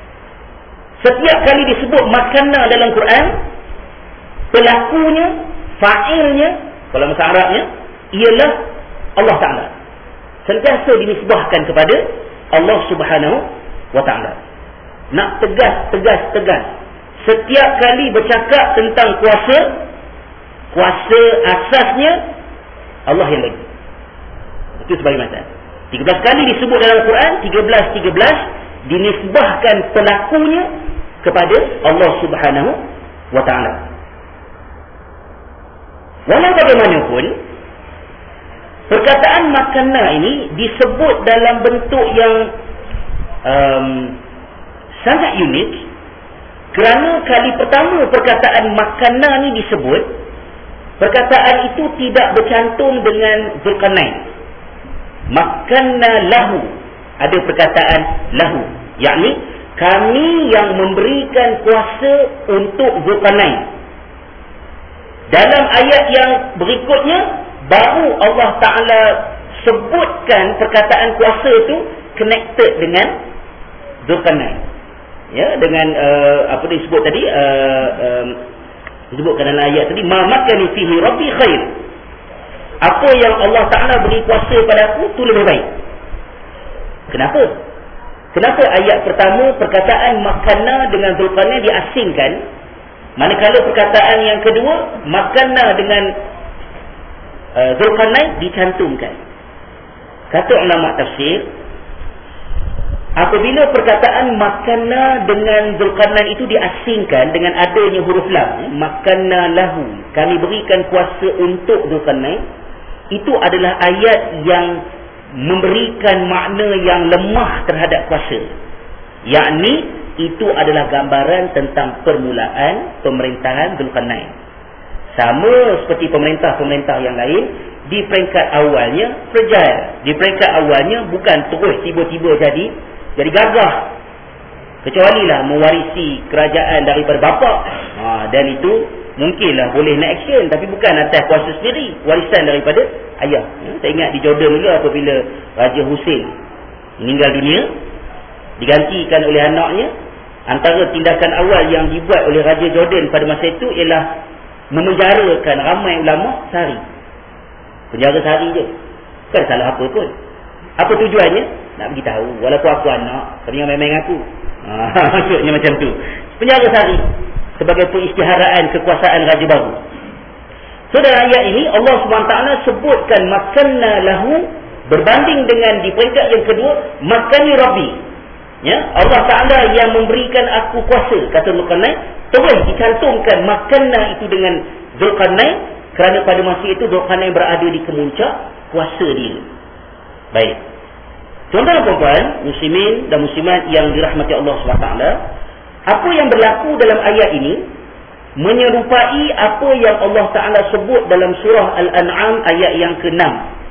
Setiap kali disebut makana dalam Quran, pelakunya, fa'ilnya, kalau bahasa Arabnya, ialah Allah Ta'ala. Sentiasa dinisbahkan kepada Allah Subhanahu Wa Ta'ala. Nak tegas, tegas, tegas. Setiap kali bercakap tentang kuasa, kuasa asasnya Allah yang bagi. Itu sebagai macam. tiga belas kali disebut dalam Quran, tiga belas tiga belas dinisbahkan pelakunya kepada Allah Subhanahu Wa Ta'ala. Walau bagaimanapun, perkataan makana ini disebut dalam bentuk yang um, sangat unik, kerana kali pertama perkataan makana ini disebut, perkataan itu tidak bercantum dengan Zulkarnain. Makana lahu, ada perkataan lahu, yakni kami yang memberikan kuasa untuk Zulkarnain. Dalam ayat yang berikutnya baru Allah Ta'ala sebutkan perkataan kuasa itu connected dengan Zulkarnain. Ya, dengan uh, apa disebut tadi, uh, um, disebutkan dalam ayat tadi, ma makani fihi rabbi khair. Apa yang Allah Ta'ala beri kuasa pada aku itu lebih baik. Kenapa? Kenapa ayat pertama perkataan makana dengan Zulkarnain diasingkan, manakala perkataan yang kedua makana dengan uh, Zulkarnain dicantumkan? Kata ulama tafsir, apabila perkataan makana dengan Zulkarnain itu diasingkan dengan adanya huruf lam, makana lahu, kami berikan kuasa untuk Zulkarnain, itu adalah ayat yang memberikan makna yang lemah terhadap kuasa. Yakni itu adalah gambaran tentang permulaan pemerintahan Zulkarnain. Sama seperti pemerintah-pemerintah yang lain, di peringkat awalnya fragile. Di peringkat awalnya bukan terus tiba-tiba jadi jadi gagah. Kecualilah mewarisi kerajaan daripada bapa. Ha, dan itu mungkinlah boleh nak action, tapi bukan atas kuasa sendiri, warisan daripada ayah. Ya, saya ingat di Jordan juga apabila Raja Hussein meninggal dunia, digantikan oleh anaknya, antara tindakan awal yang dibuat oleh Raja Jordan pada masa itu ialah memenjarakan ramai ulama sehari. Penjara sehari je, bukan salah apa pun. Apa tujuannya? Nak beritahu, walaupun aku anak, tapi jangan main-main aku. Ha, maksudnya macam tu. Penjara sehari sebagai pengisytiharaan kekuasaan raja baru. So dalam ayat ini Allah subhanahu wa taala sebutkan makanna lahu, berbanding dengan di peringkat yang kedua makani rabbi. Ya, Allah Taala yang memberikan aku kuasa, kata Zulkarnain, terus dicantumkan makanna itu dengan Zulkarnain Kerana pada masa itu Dzulqarnain berada di kemuncak kuasa dia. Baik. Tuan-tuan dan puan-puan, muslimin dan muslimat yang dirahmati Allah subhanahu wa taala, apa yang berlaku dalam ayat ini menyerupai apa yang Allah Taala sebut dalam surah Al-An'am ayat yang keenam.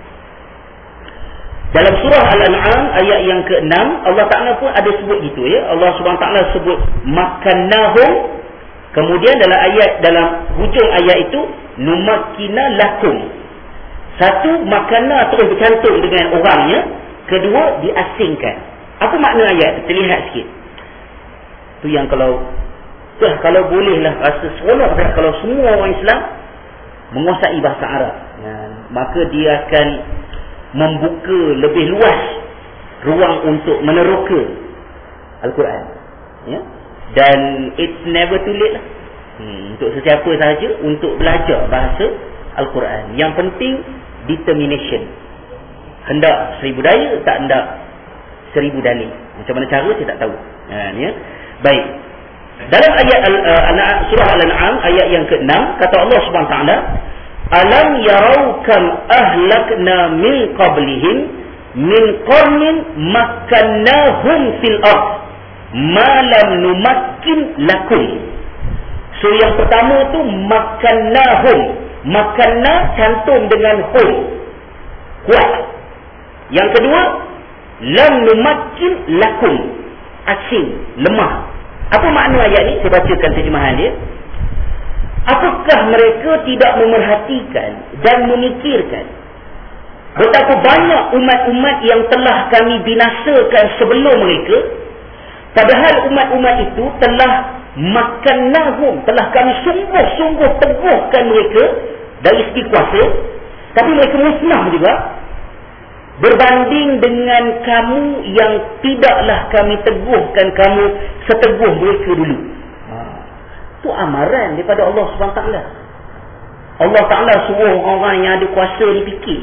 Dalam surah Al-An'am ayat yang keenam, Allah Taala pun ada sebut gitu ya. Allah Subhanahu Taala sebut makannahum. Kemudian dalam ayat dalam hujung ayat itu numakkina lakum. Satu, makanna terus bercantum dengan orangnya. Kedua, diasingkan. Apa makna ayat? Terlihat sikit. Tu yang kalau Tuh, kalau bolehlah rasa seronok dah kalau semua orang Islam menguasai bahasa Arab, ya, maka dia akan membuka lebih luas ruang untuk meneroka Al-Quran, ya. Dan it's never too late lah hmm, untuk sesiapa sahaja untuk belajar bahasa Al-Quran. Yang penting determination. Hendak seribu daya, tak hendak seribu dalil. Macam mana cara saya tak tahu, ha, ya. Baik. Dalam ayat uh, surah Al-An'am ayat yang keenam, kata Allah Subhanahu wa taala, alam yarau kam ahlakna min qablihim min qarnin makkannahum fil ard ma lam numakkin lakum. So yang pertama tu makkannahum, makanna cantum dengan hum, kuat. Yang kedua lam numakkin lakum, asing, lemah. Apa makna ayat ni? Saya bacakan terjemahan dia. Apakah mereka tidak memerhatikan dan memikirkan betapa banyak umat-umat yang telah kami binasakan sebelum mereka, padahal umat-umat itu telah makannahum, telah kami sungguh-sungguh teguhkan mereka dari segi kuasa, tapi mereka musnah juga berbanding dengan kamu yang tidaklah kami teguhkan kamu seteguh mereka dulu. Itu ha. amaran daripada Allah subhanahu wa taala. Allah Ta'ala suruh orang yang ada kuasa ni fikir.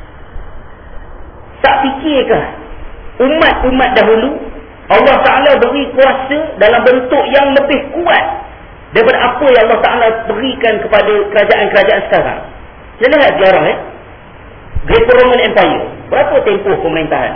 Tak fikirkah umat-umat dahulu Allah Ta'ala beri kuasa dalam bentuk yang lebih kuat daripada apa yang Allah Ta'ala berikan kepada kerajaan-kerajaan sekarang? Saya lihat sejarah eh. Great Roman Empire, berapa tempoh pemerintahan?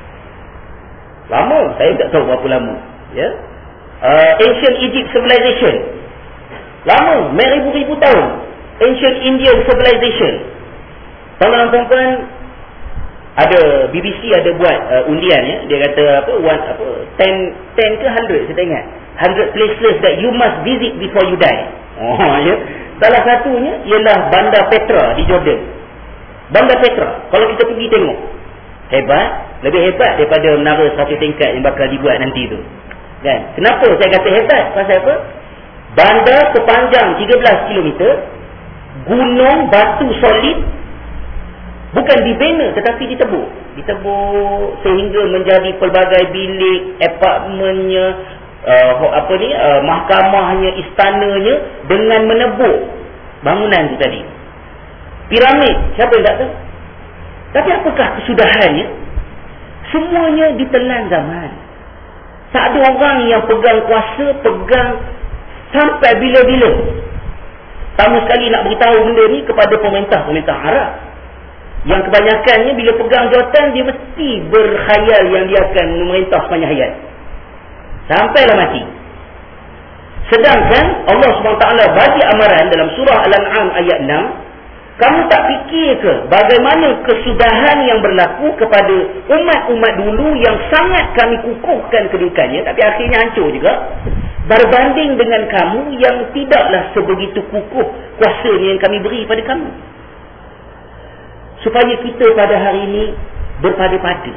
Lama, saya tak tahu berapa lama, ya. Uh, Ancient Egypt Civilization, lama, beribu-ribu tahun. Ancient Indian Civilization. Tuan-tuan, ada B B C ada buat uh, undian, ya. Dia kata apa? One apa? Ten, ten ke hundred? Saya tak ingat. Hundred places that you must visit before you die. Oh, ya. Salah satunya ialah Bandar Petra di Jordan. Bandar Petra, kalau kita pergi tengok, hebat, lebih hebat daripada menara seratus tingkat yang bakal dibuat nanti tu, kan? Kenapa saya kata hebat? Pasal apa? Bandar sepanjang tiga belas kilometer, gunung batu solid, bukan dibina tetapi ditebuk, ditebuk sehingga menjadi pelbagai bilik, apartmennya, uh, apa ni, uh, mahkamahnya, istananya, dengan menebuk bangunan tu tadi. Piramid, siapa yang tak tahu? Tapi apakah kesudahannya? Semuanya ditelan zaman. Tak ada orang yang pegang kuasa, pegang sampai bila-bila. Sama sekali nak beritahu benda ni kepada pemerintah-pemerintah Arab, yang kebanyakannya bila pegang jawatan, dia mesti berkhayal yang dia akan memerintah sepanjang hayat sampailah mati. Sedangkan Allah subhanahu wa taala bagi amaran dalam surah Al-An'am ayat enam, kamu tak fikir ke bagaimana kesudahan yang berlaku kepada umat-umat dulu yang sangat kami kukuhkan kedudukannya, tapi akhirnya hancur juga, berbanding dengan kamu yang tidaklah sebegitu kukuh kuasanya yang kami beri pada kamu. Supaya kita pada hari ini berpada-pada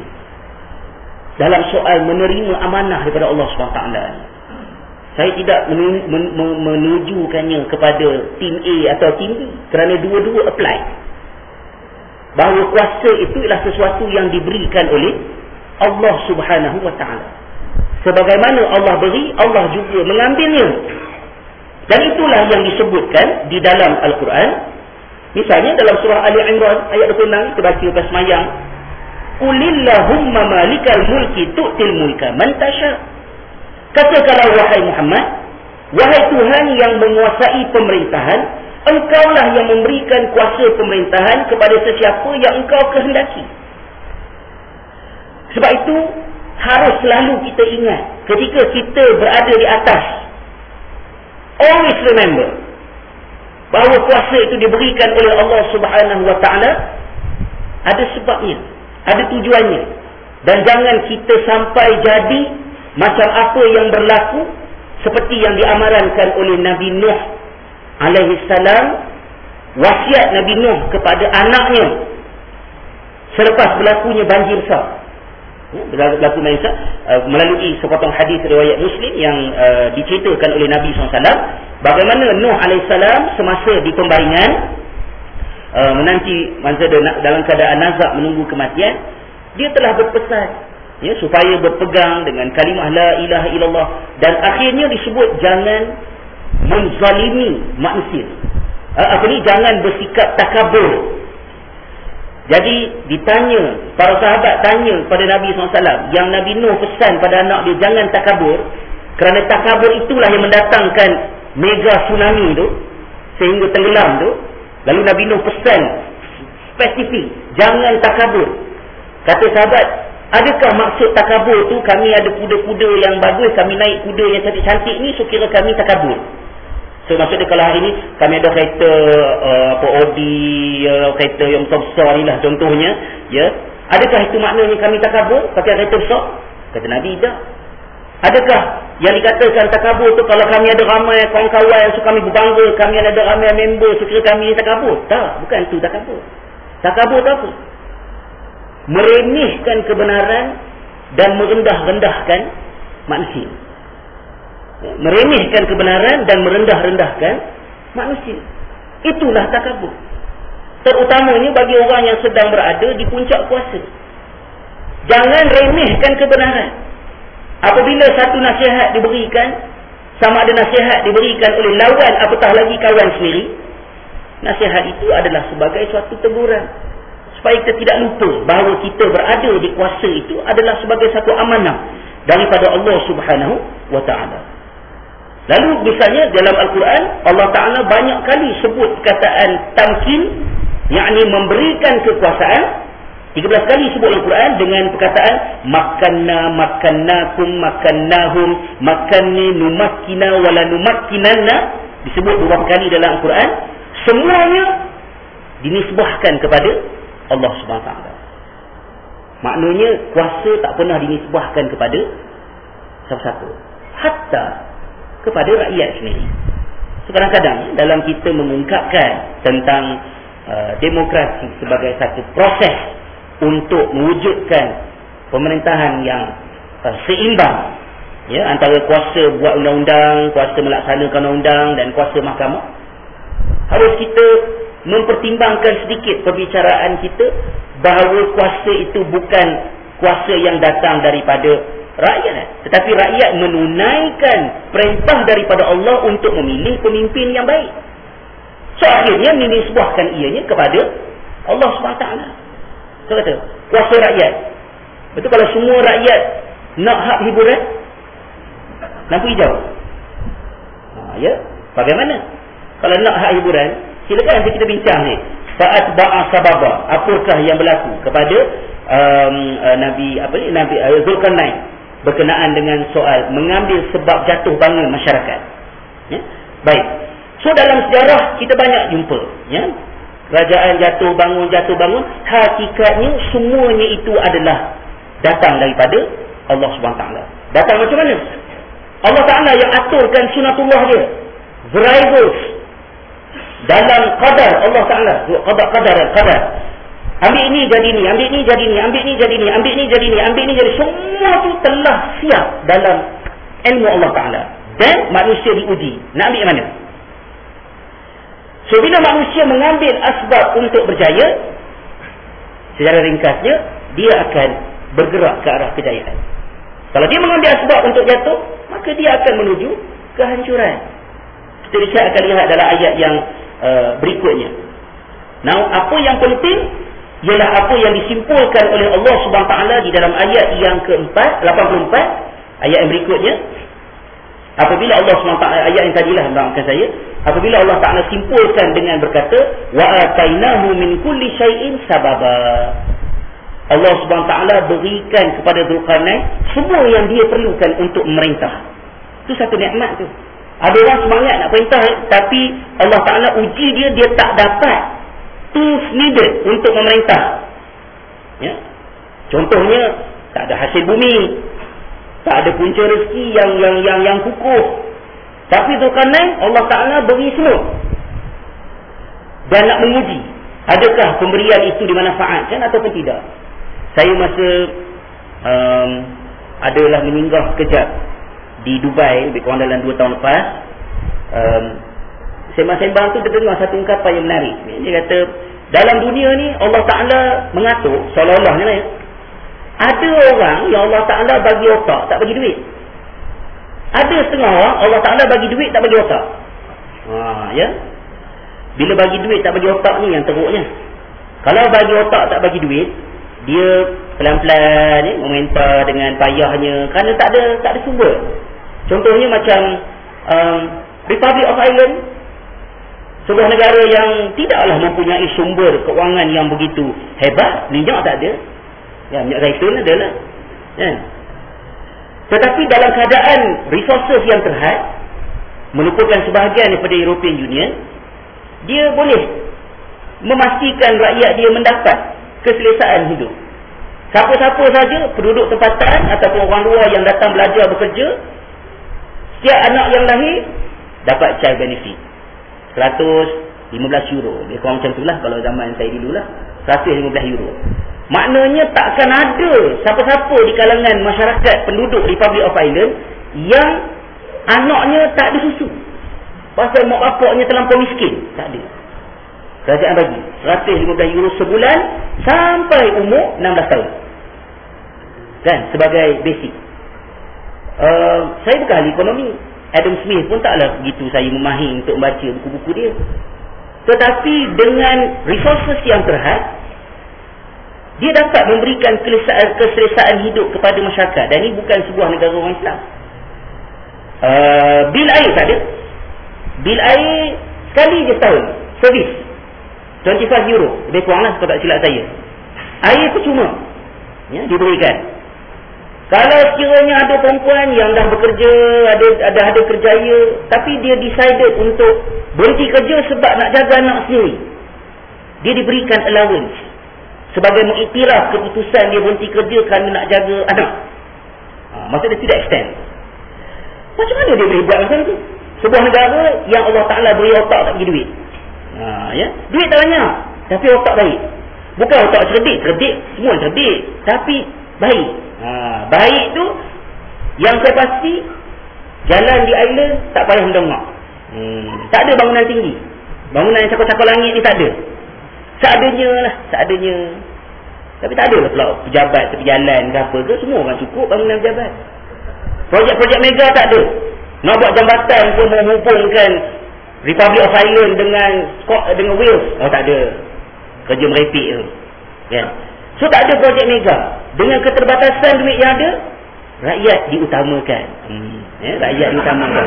dalam soal menerima amanah daripada Allah subhanahu wa taala. Saya tidak menujukannya kepada tim A atau tim B, kerana dua-dua apply. Bahawa kuasa itu ialah sesuatu yang diberikan oleh Allah subhanahu wa ta'ala. Sebagaimana Allah beri, Allah juga mengambilnya. Dan itulah yang disebutkan di dalam Al-Quran. Misalnya dalam surah Ali Imran ayat dua puluh enam, kita baca lepas semayang, Qulillahumma malikal mulki tu'til mulka man tasha'. Katakanlah wahai Muhammad, wahai Tuhan yang menguasai pemerintahan, engkaulah yang memberikan kuasa pemerintahan kepada sesiapa yang engkau kehendaki. Sebab itu harus selalu kita ingat ketika kita berada di atas, always remember bahawa kuasa itu diberikan oleh Allah Subhanahu Wa Taala, ada sebabnya, ada tujuannya, dan jangan kita sampai jadi macam apa yang berlaku seperti yang diamarankan oleh Nabi Nuh alaihi salam, wasiat Nabi Nuh kepada anaknya selepas berlakunya banjir besar. Ya, berlaku banjir besar uh, melalui sepotong hadis riwayat Muslim yang uh, diceritakan oleh Nabi sallallahu alaihi wasallam bagaimana Nuh alaihi salam semasa di pembaringan uh, menanti masa dalam keadaan nazak menunggu kematian, dia telah berpesan, ya, supaya berpegang dengan kalimah la ilaha illallah, dan akhirnya disebut jangan menzalimi manusia. Uh, apa ni, jangan bersikap takabur. Jadi ditanya, para sahabat tanya pada Nabi sallallahu alaihi wasallam, yang Nabi Nuh pesan pada anak dia jangan takabur, kerana takabur itulah yang mendatangkan mega tsunami tu sehingga tenggelam tu. Lalu Nabi Nuh pesan spesifik, jangan takabur. Kata sahabat, adakah maksud takabur tu kami ada kuda-kuda yang bagus, kami naik kuda yang cantik-cantik ni, so kira kami takabur? So maksudnya kalau hari ni kami ada kereta uh, apa Audi, uh, kereta yang besar ni lah contohnya, ya, adakah itu maknanya kami takabur pakai kereta besar? Kata Nabi, tak. Adakah yang dikatakan takabur tu kalau kami ada ramai kawan-kawan yang suka kami berbangga, kami ada ramai member, so kira kami takabur? Tak, bukan tu takabur. Takabur tu apa? Meremehkan kebenaran dan merendah-rendahkan manusia. Meremehkan kebenaran dan merendah-rendahkan manusia. Itulah takabur. Terutamanya bagi orang yang sedang berada di puncak kuasa. Jangan remehkan kebenaran. Apabila satu nasihat diberikan, sama ada nasihat diberikan oleh lawan apatah lagi kawan sendiri, nasihat itu adalah sebagai suatu teguran, supaya kita tidak lupa bahawa kita berada di kuasa itu adalah sebagai satu amanah daripada Allah Subhanahu Wa Taala. Lalu misalnya dalam Al-Quran, Allah Ta'ala banyak kali sebut perkataan tamkin, yakni memberikan kekuasaan. tiga belas kali sebut Al-Quran dengan perkataan makanna, makannakum, makannahum, makanni, numakkina, wala numakkinanna. Disebut beberapa kali dalam Al-Quran. Semuanya dinisbahkan kepada Allah Subhanahu Wa Taala. Maknanya kuasa tak pernah dinisbahkan kepada siapa-siapa, hatta kepada rakyat sendiri. So, kadang-kadang dalam kita mengungkapkan tentang uh, demokrasi sebagai satu proses untuk mewujudkan pemerintahan yang uh, seimbang, ya, antara kuasa buat undang-undang, kuasa melaksanakan undang dan kuasa mahkamah, harus kita mempertimbangkan sedikit perbicaraan kita bahawa kuasa itu bukan kuasa yang datang daripada rakyat, tetapi rakyat menunaikan perintah daripada Allah untuk memilih pemimpin yang baik. So akhirnya menisbahkan ianya kepada Allah subhanahu wa taala. So kata, kuasa rakyat. Betul, kalau semua rakyat nak hak hiburan, lampu hijau. Ha, ya, bagaimana? Kalau nak hak hiburan, silakan nanti kita bincang ni. Fa'at ba'a sababa. Apakah yang berlaku kepada um, uh, Nabi apa ni? Nabi uh, Zulkarnain berkenaan dengan soal mengambil sebab jatuh bangun masyarakat. Ya? Baik. So dalam sejarah kita banyak jumpa, ya, kerajaan jatuh bangun jatuh bangun. Hakikatnya semuanya itu adalah datang daripada Allah Subhanahu Wa Taala. Datang macam mana? Allah Taala yang aturkan sunatullah dia. Variables dalam qadar Allah Taala, qadar qadar qadar. Ambil ini jadi ni, ambil ni jadi ni, ambil ni jadi ni, ambil ni jadi ni, ambil ni jadi, semua tu telah siap dalam ilmu Allah Taala. Dan manusia diuji, nak ambil mana? So bila manusia mengambil asbab untuk berjaya, secara ringkasnya dia akan bergerak ke arah kejayaan. Kalau dia mengambil asbab untuk jatuh, maka dia akan menuju kehancuran. Kita akan lihat dalam ayat yang uh, berikutnya. Now, apa yang penting ialah apa yang disimpulkan oleh Allah Subhanahu Wa Taala di dalam ayat yang keempat, lapan puluh empat, ayat yang berikutnya. Apabila Allah Subhanahu Wa Taala, ayat yang tadilah, maafkan saya, apabila Allah Ta'ala simpulkan dengan berkata wa atainahu min kulli syai'in sababa. Allah Subhanahu Wa Ta'ala berikan kepada Zulkarnain semua yang dia perlukan untuk memerintah. Itu satu nikmat tu. Ada orang semangat nak perintah, tapi Allah Ta'ala uji dia, dia tak dapat tools needed untuk memerintah. Ya. Contohnya, tak ada hasil bumi, tak ada punca rezeki yang yang yang yang kukuh. Tapi Zulkarnain Allah Ta'ala beri semua. Dan nak menguji, adakah pemberian itu dimanfaatkan ataupun tidak. Saya masa um, adalah menginggah sekejap di Dubai lebih kurang dalam dua tahun lepas. um, Sembang-sembang tu terdengar satu ungkapan yang menarik. Dia kata dalam dunia ni Allah Ta'ala mengatur seolah-olahnya lah ya, ada orang yang Allah Ta'ala bagi otak, tak bagi duit. Ada setengah orang Allah Ta'ala bagi duit, tak bagi otak. ha, ya? Bila bagi duit tak bagi otak ni yang teruknya. Kalau bagi otak tak bagi duit, dia pelan-pelan ni meminta dengan payahnya kerana tak ada tak ada sumber. Contohnya macam um, Republic of Ireland, sebuah negara yang tidaklah mempunyai sumber keuangan yang begitu hebat. Minyak tak ada, ya, minyak zaitun adalah ya. Tetapi dalam keadaan resources yang terhad, merupakan sebahagian daripada European Union, dia boleh memastikan rakyat dia mendapat keselesaan hidup. Siapa-siapa saja, penduduk tempatan ataupun orang luar yang datang belajar bekerja, setiap anak yang lahir dapat child benefit seratus lima belas euro. Dia kurang macam itulah kalau zaman saya dulu lah, seratus lima belas euro. Maknanya takkan ada siapa-siapa di kalangan masyarakat penduduk Republic of Ireland yang anaknya tak ada susu pasal mak bapaknya terlampau miskin. Tak ada. Kerajaan bagi seratus lima belas euro sebulan sampai umur enam belas tahun. Dan sebagai basic. Uh, saya bukan ahli ekonomi. Adam Smith pun taklah begitu saya memahir untuk membaca buku-buku dia. Tetapi dengan resources yang terhad, dia dapat memberikan keselesaan, keselesaan hidup kepada masyarakat. Dan ini bukan sebuah negara orang Islam. Uh, bil air tak ada. Bil air sekali je setahun. Servis dua puluh lima euro. Lebih kurang lah kalau tak silap saya. Air percuma ya, diberikan. Kalau sekiranya ada perempuan yang dah bekerja, ada ada ada kerjaya, tapi dia decided untuk berhenti kerja sebab nak jaga anak sendiri, dia diberikan allowance sebagai mengiktiraf keputusan dia berhenti kerja kerana nak jaga anak. Ha, maksudnya tidak extend. Macam mana dia boleh buat macam tu? Sebuah negara yang Allah Ta'ala beri otak tak bagi duit. Ha, ya? Duit tak banyak, tapi otak baik. Bukan otak cerdik, cerdik semua cerdik, tapi baik. Ha, baik tu yang saya pasti, jalan di Ireland tak payah mendongak. Hmm, tak ada bangunan tinggi. Bangunan yang cakap-cakap langit ni tak ada. Seadanya lah, seadanya. Tapi tak ada lah pula pejabat tepi jalan ke apa ke, semua orang cukup bangunan pejabat. Projek-projek mega tak ada. Nak buat jambatan pun menghubungkan Republic of Ireland dengan dengan Wales, oh tak ada. Kerja merepek tu. Kan? So tak ada projek mega. Dengan keterbatasan duit yang ada, rakyat diutamakan. Hmm, ya, rakyat diutamakan.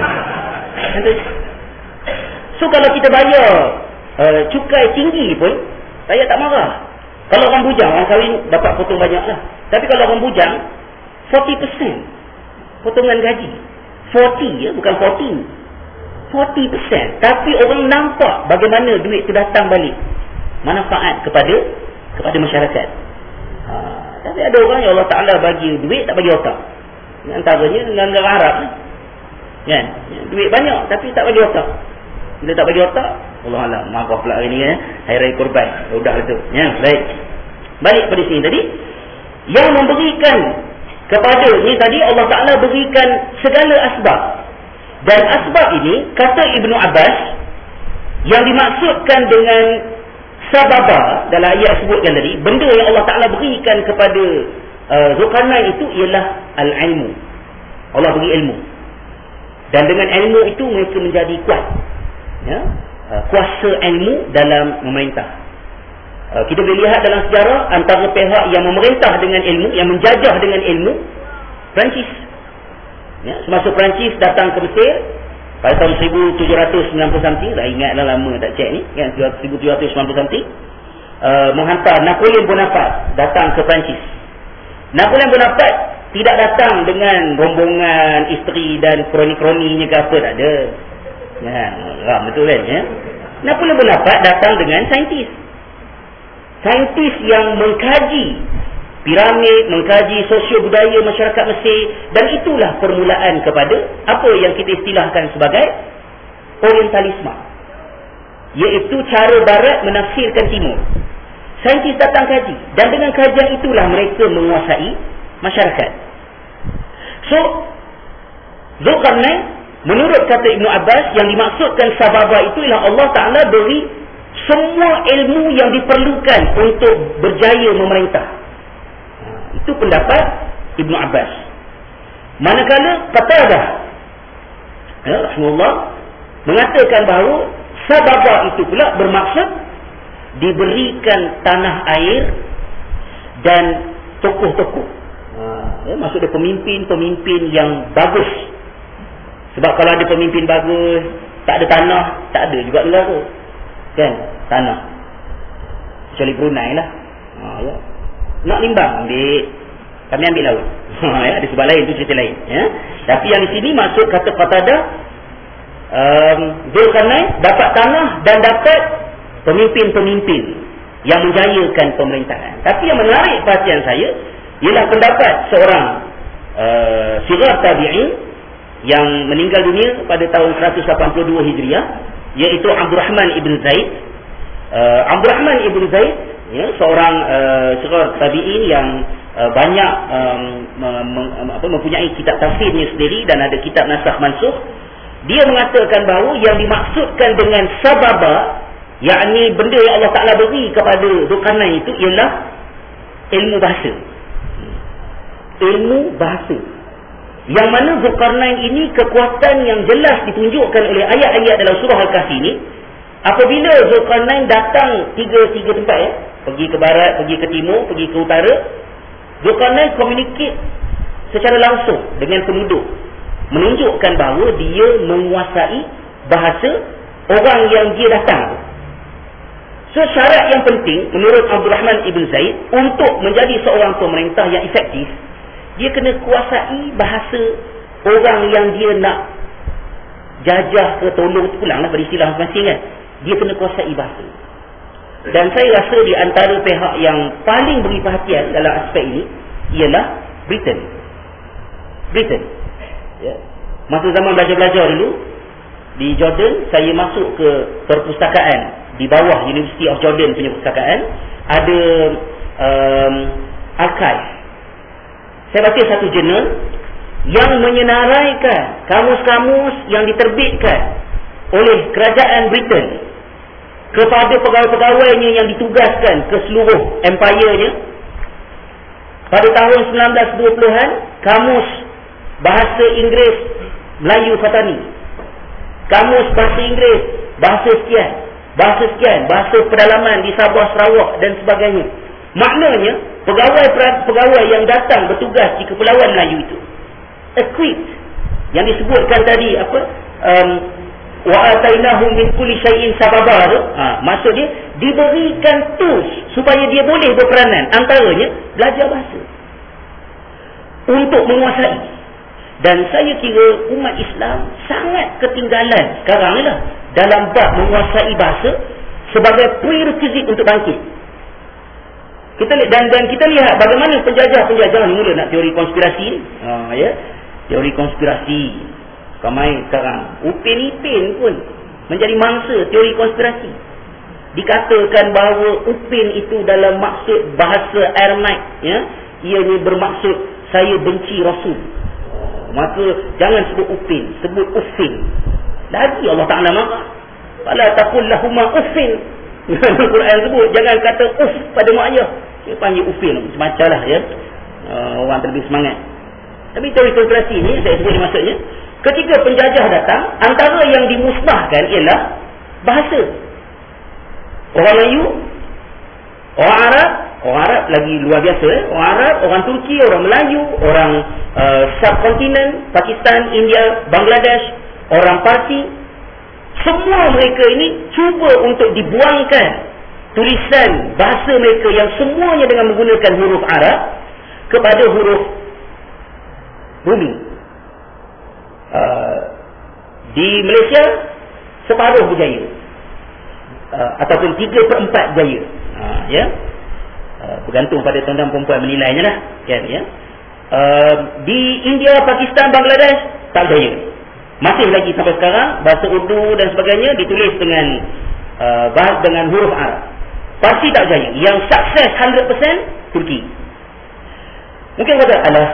So kalau kita bayar uh, cukai tinggi pun, rakyat tak marah. Kalau orang bujang, orang kahwin dapat potong banyak lah. Tapi kalau orang bujang, empat puluh peratus potongan gaji. empat puluh ya, bukan empat puluh. empat puluh peratus. Tapi orang nampak bagaimana duit itu datang balik. Manfaat kepada kepada masyarakat. Ha, tapi ada orang yang Allah Ta'ala bagi duit, tak bagi otak. Antaranya negara Arab kan, duit banyak tapi tak bagi otak. Bila tak bagi otak, Allah Allah, marah pula hari ni ya, hari raya korban. Udah tu ya, baik. Balik pada sini tadi, yang memberikan kepada ni tadi Allah Ta'ala berikan segala asbab. Dan asbab ini kata Ibnu Abbas, yang dimaksudkan dengan sababa dalam ayat sebutkan tadi, benda yang Allah Ta'ala berikan kepada uh, Zulkarnain itu ialah al-ilmu. Allah beri ilmu. Dan dengan ilmu itu mereka menjadi kuat. Ya? Uh, kuasa ilmu dalam memerintah. Uh, kita boleh lihat dalam sejarah antara pihak yang memerintah dengan ilmu, yang menjajah dengan ilmu, Perancis. Ya? Semasa Perancis datang ke Mesir, pada tahun seribu tujuh ratus sembilan puluh something, dah ingatlah lama tak cek ni kan, seribu tujuh ratus sembilan puluh something, uh, menghantar Napoleon Bonaparte datang ke Perancis. Napoleon Bonaparte tidak datang dengan rombongan isteri dan kroni-kroninya ke apa, tak ada. Ya, ram betul kan ya. Napoleon Bonaparte datang dengan saintis. Saintis yang mengkaji piramid, mengkaji sosio budaya masyarakat Mesir, dan itulah permulaan kepada apa yang kita istilahkan sebagai orientalisme, iaitu cara barat menafsirkan timur. Saintis datang kaji, dan dengan kajian itulah mereka menguasai masyarakat. So Zulkarnain, menurut kata Ibnu Abbas, yang dimaksudkan sababa itu ialah Allah Ta'ala beri semua ilmu yang diperlukan untuk berjaya memerintah. Itu pendapat Ibnu Abbas. Manakala Qatadah ya, rahimahullah mengatakan bahawa sababa itu pula bermaksud diberikan tanah air dan tokoh-tokoh. Ya, maksudnya pemimpin-pemimpin yang bagus. Sebab kalau ada pemimpin bagus, tak ada tanah, tak ada juga negara. Kan? Tanah. Kecuali Brunei lah. Ha, ya. Nak limbang, ambil. Kami ambil laut. Ha, ya, ada sebab lain, itu cerita lain. Ya. Tapi yang di sini maksud kata Qatadah, um, Zulkarnain dapat tanah dan dapat pemimpin-pemimpin yang menjayakan pemerintahan. Tapi yang menarik perhatian saya ialah pendapat seorang uh, sigar tabi'in yang meninggal dunia pada tahun seratus lapan puluh dua Hijriah, iaitu Abdurrahman ibn Zaid. uh, Abdurrahman ibn Zaid ya, seorang uh, sigar tabi'in yang uh, banyak um, mem, apa, mempunyai kitab tafsirnya sendiri dan ada kitab nasakh mansukh. Dia mengatakan bahawa yang dimaksudkan dengan sababa, yakni benda yang Allah Ta'ala beri kepada Zulkarnain itu ialah ilmu bahasa. Ilmu bahasa. Yang mana Zulkarnain ini kekuatan yang jelas ditunjukkan oleh ayat-ayat dalam surah Al-Kahfi ini. Apabila Zulkarnain datang tiga tiga tempat ya, pergi ke barat, pergi ke timur, pergi ke utara, Zulkarnain communicate secara langsung dengan penduduk, menunjukkan bahawa dia menguasai bahasa orang yang dia datang. So syarat yang penting menurut Abdurrahman ibn Zaid untuk menjadi seorang pemerintah yang efektif, dia kena kuasai bahasa orang yang dia nak jajah ke tolong tu, pulanglah pada istilah masing-masing kan. Dia kena kuasai bahasa. Dan saya rasa di antara pihak yang paling beri perhatian dalam aspek ini ialah Britain. Britain. Ya. Masa zaman belajar-belajar dulu di Jordan, saya masuk ke perpustakaan di bawah University of Jordan punya perpustakaan, ada um, archive. Saya baca satu jurnal yang menyenaraikan kamus-kamus yang diterbitkan oleh kerajaan Britain kepada pegawai-pegawainya yang ditugaskan ke seluruh empire-nya. Pada tahun sembilan belas dua puluhan, kamus bahasa Inggeris Melayu Fatani, kamus bahasa Inggeris bahasa sekian, bahasa sekian, bahasa pedalaman di Sabah, Sarawak dan sebagainya. Maknanya pegawai-pegawai yang datang bertugas di Kepulauan Melayu itu equipped, yang disebutkan tadi apa, um, wa atainahum min kulli syai'in sababa, ha, maksudnya diberikan tools supaya dia boleh berperanan, antaranya belajar bahasa untuk menguasai. Dan saya kira umat Islam sangat ketinggalan sekarang ni lah dalam bab menguasai bahasa sebagai prerequisite untuk bangkit. Kita dan dan kita lihat bagaimana penjajah-penjajah ni mula nak teori konspirasi ni. Ha, ya. Teori konspirasi. Ramai sekarang Upin Ipin pun menjadi mangsa teori konspirasi. Dikatakan bahawa Upin itu dalam maksud bahasa Aramaik, ya, ianya bermaksud saya benci Rasul. Maka jangan sebut Upin, sebut Uffin. Lagi Allah Ta'ala marah. Fala taqul lahumma uffin. Al-Quran sebut jangan kata uff pada mak ayah. Dia panggil Uffin, macam-macam lah ya. Uh, orang terlebih semangat. Tapi teori konspirasi ni saya sebut maksudnya, ketika penjajah datang, antara yang dimusnahkan ialah bahasa. Orang Melayu, orang Arab, orang Arab lagi luar biasa eh? Orang Arab, orang Turki, orang Melayu, orang uh, subkontinen, Pakistan, India, Bangladesh, orang Parsi, semua mereka ini cuba untuk dibuangkan tulisan bahasa mereka yang semuanya dengan menggunakan huruf Arab kepada huruf Rumi. Uh, di Malaysia separuh berjaya, uh, ataupun tiga per empat jaya, uh, ya. Uh, bergantung pada tuan-tuan perempuan menilainya lah, kan, ya. Uh, di India, Pakistan, Bangladesh tak berjaya. Masih lagi sampai sekarang bahasa Urdu dan sebagainya ditulis dengan uh, bahas dengan huruf Arab. Parsi tak berjaya. Yang sukses one hundred percent Turki. Mungkin kata, alah,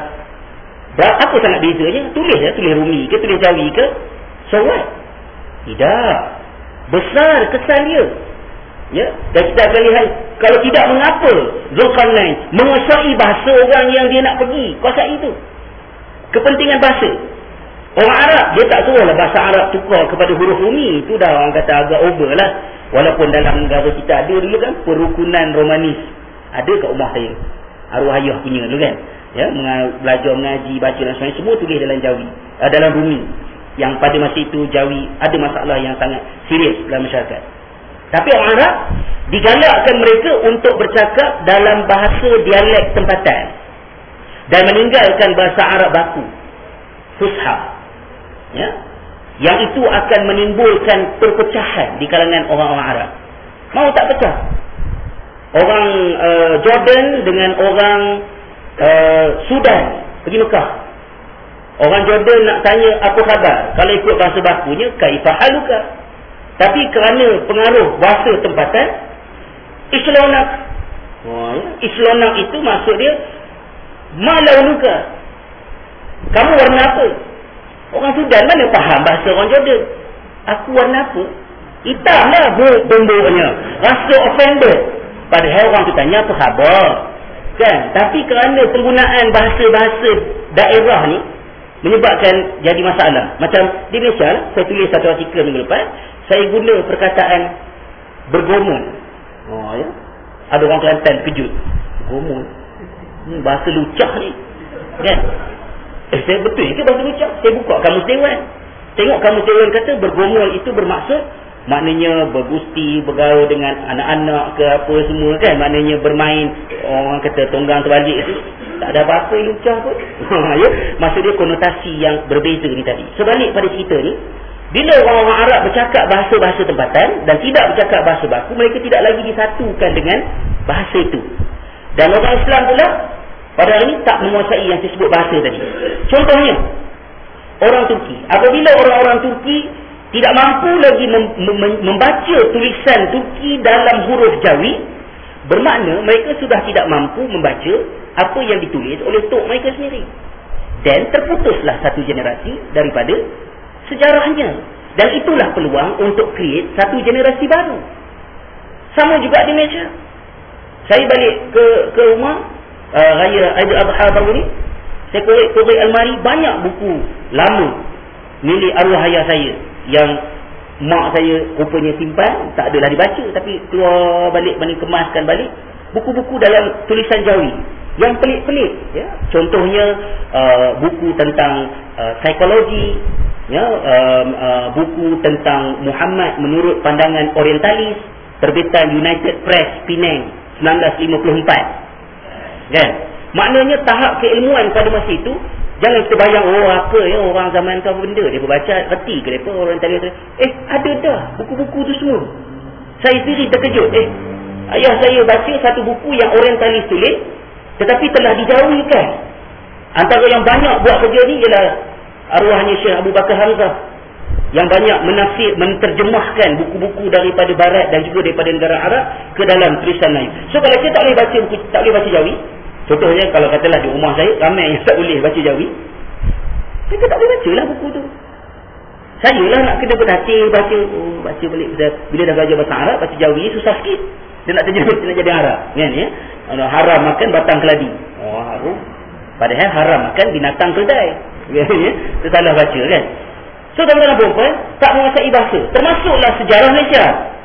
apa sangat bezanya? Tulis ya, tulis Rumi ke, tulis Jawi ke, so what? Tidak. Besar kesan dia. Ya, dan kita akan lihat, kalau tidak, mengapa Zulkarnain menguasai bahasa orang yang dia nak pergi kuasai itu. Kepentingan bahasa. Orang Arab, dia tak suruhlah bahasa Arab tukar kepada huruf Rumi. Itu dah orang kata agak over lah. Walaupun dalam negara kita ada dulu kan perukunan Romanis. Ada kat rumah saya, arwah ayah punya dulu kan. Ya, belajar mengaji, baca dan sebagainya, semua tulis dalam Jawi, uh, dalam Rumi. Yang pada masa itu Jawi ada masalah yang sangat serius dalam masyarakat. Tapi orang Arab digalakkan mereka untuk bercakap dalam bahasa dialek tempatan dan meninggalkan bahasa Arab baku, Fusha. Ya, yang itu akan menimbulkan perpecahan di kalangan orang-orang Arab. Mau tak pecah? Orang uh, Jordan dengan orang uh, Sudan pergi Mekah. Orang Jordan nak tanya apa khabar, kalau ikut bahasa bakunya kaifa haluka. Tapi kerana pengaruh bahasa tempatan, Islonak. Oh, ya. Islonak itu maksud dia malaunuka. Kamu warna apa? Orang Sudan mana faham bahasa orang Jordan? Aku warna apa? Hitam lah bumbunya. Rasa offended. Padahal orang tu tanya apa khabar, kan? Tapi kerana penggunaan bahasa-bahasa daerah ni menyebabkan jadi masalah. Macam di Malaysia lah, saya tulis satu artikel minggu lepas, saya guna perkataan bergomol. Oh, ya? Ada orang Kelantan kejut. Bergomol. Hmm, bahasa lucah ni, kan? Eh, saya betul ke bahasa lucah? Saya buka Kamus Dewan. Tengok Kamus Dewan kata bergomol itu bermaksud maknanya bergusti, bergaul dengan anak-anak ke apa semua, kan? Maknanya bermain, orang kata tonggang terbalik itu. Tak ada apa-apa yang lucah pun. Ya? Maksud dia konotasi yang berbeza ni tadi. Sebalik pada cerita ni, bila orang-orang Arab bercakap bahasa-bahasa tempatan dan tidak bercakap bahasa baku, mereka tidak lagi disatukan dengan bahasa itu. Dan orang Islam pula pada hari ini tak menguasai yang disebut bahasa tadi. Contohnya, orang Turki. Apabila orang-orang Turki tidak mampu lagi mem- mem- membaca tulisan Turki dalam huruf Jawi, bermakna mereka sudah tidak mampu membaca apa yang ditulis oleh tok mereka sendiri. Dan terputuslah satu generasi daripada sejarahnya. Dan itulah peluang untuk create satu generasi baru. Sama juga di Malaysia. Saya balik ke ke rumah uh, raya Aidil Adha baru ni, saya korek-korek almari, banyak buku lama milik arwah ayah saya yang mak saya rupanya simpan, tak adalah dibaca, tapi keluar balik, mana kemaskan balik buku-buku dalam tulisan Jawi yang pelik-pelik, ya. Contohnya uh, buku tentang uh, psikologi, ya, uh, uh, buku tentang Muhammad menurut pandangan orientalis, terbitan United Press Penang sembilan belas lima puluh empat, kan? Maknanya tahap keilmuan pada masa itu, jangan kita bayang, oh apa ya orang zaman tu apa benda, dia baca reti ke depa orang tadi, eh ada dah buku-buku tu semua. Saya sendiri terkejut, eh ayah saya baca satu buku yang orientalis tulis, tetapi telah dijauhikan. Antara yang banyak buat kerja ni ialah arwahnya Syekh Abu Bakar Hamzah, yang banyak menafsir, menterjemahkan buku-buku daripada barat dan juga daripada negara Arab ke dalam tulisan lain. So kalau saya tak boleh baca buku, tak boleh baca Jawi, contohnya kalau katalah di rumah saya ramai yang tak boleh baca Jawi, mereka tak boleh baca lah buku tu. Saya lah nak kena berhati baca, oh, baca balik. Bila dah belajar bahasa Arab, baca Jawi susah sikit. Dia nak terjemah, nak jadi Arab, kan, ya? Haram makan batang keladi. Oh, haram. Padahal haram makan binatang keldai. Ya, itu salah baca, kan? So, tuan-tuan dan puan-puan, tak menguasai bahasa. Termasuklah sejarah Malaysia.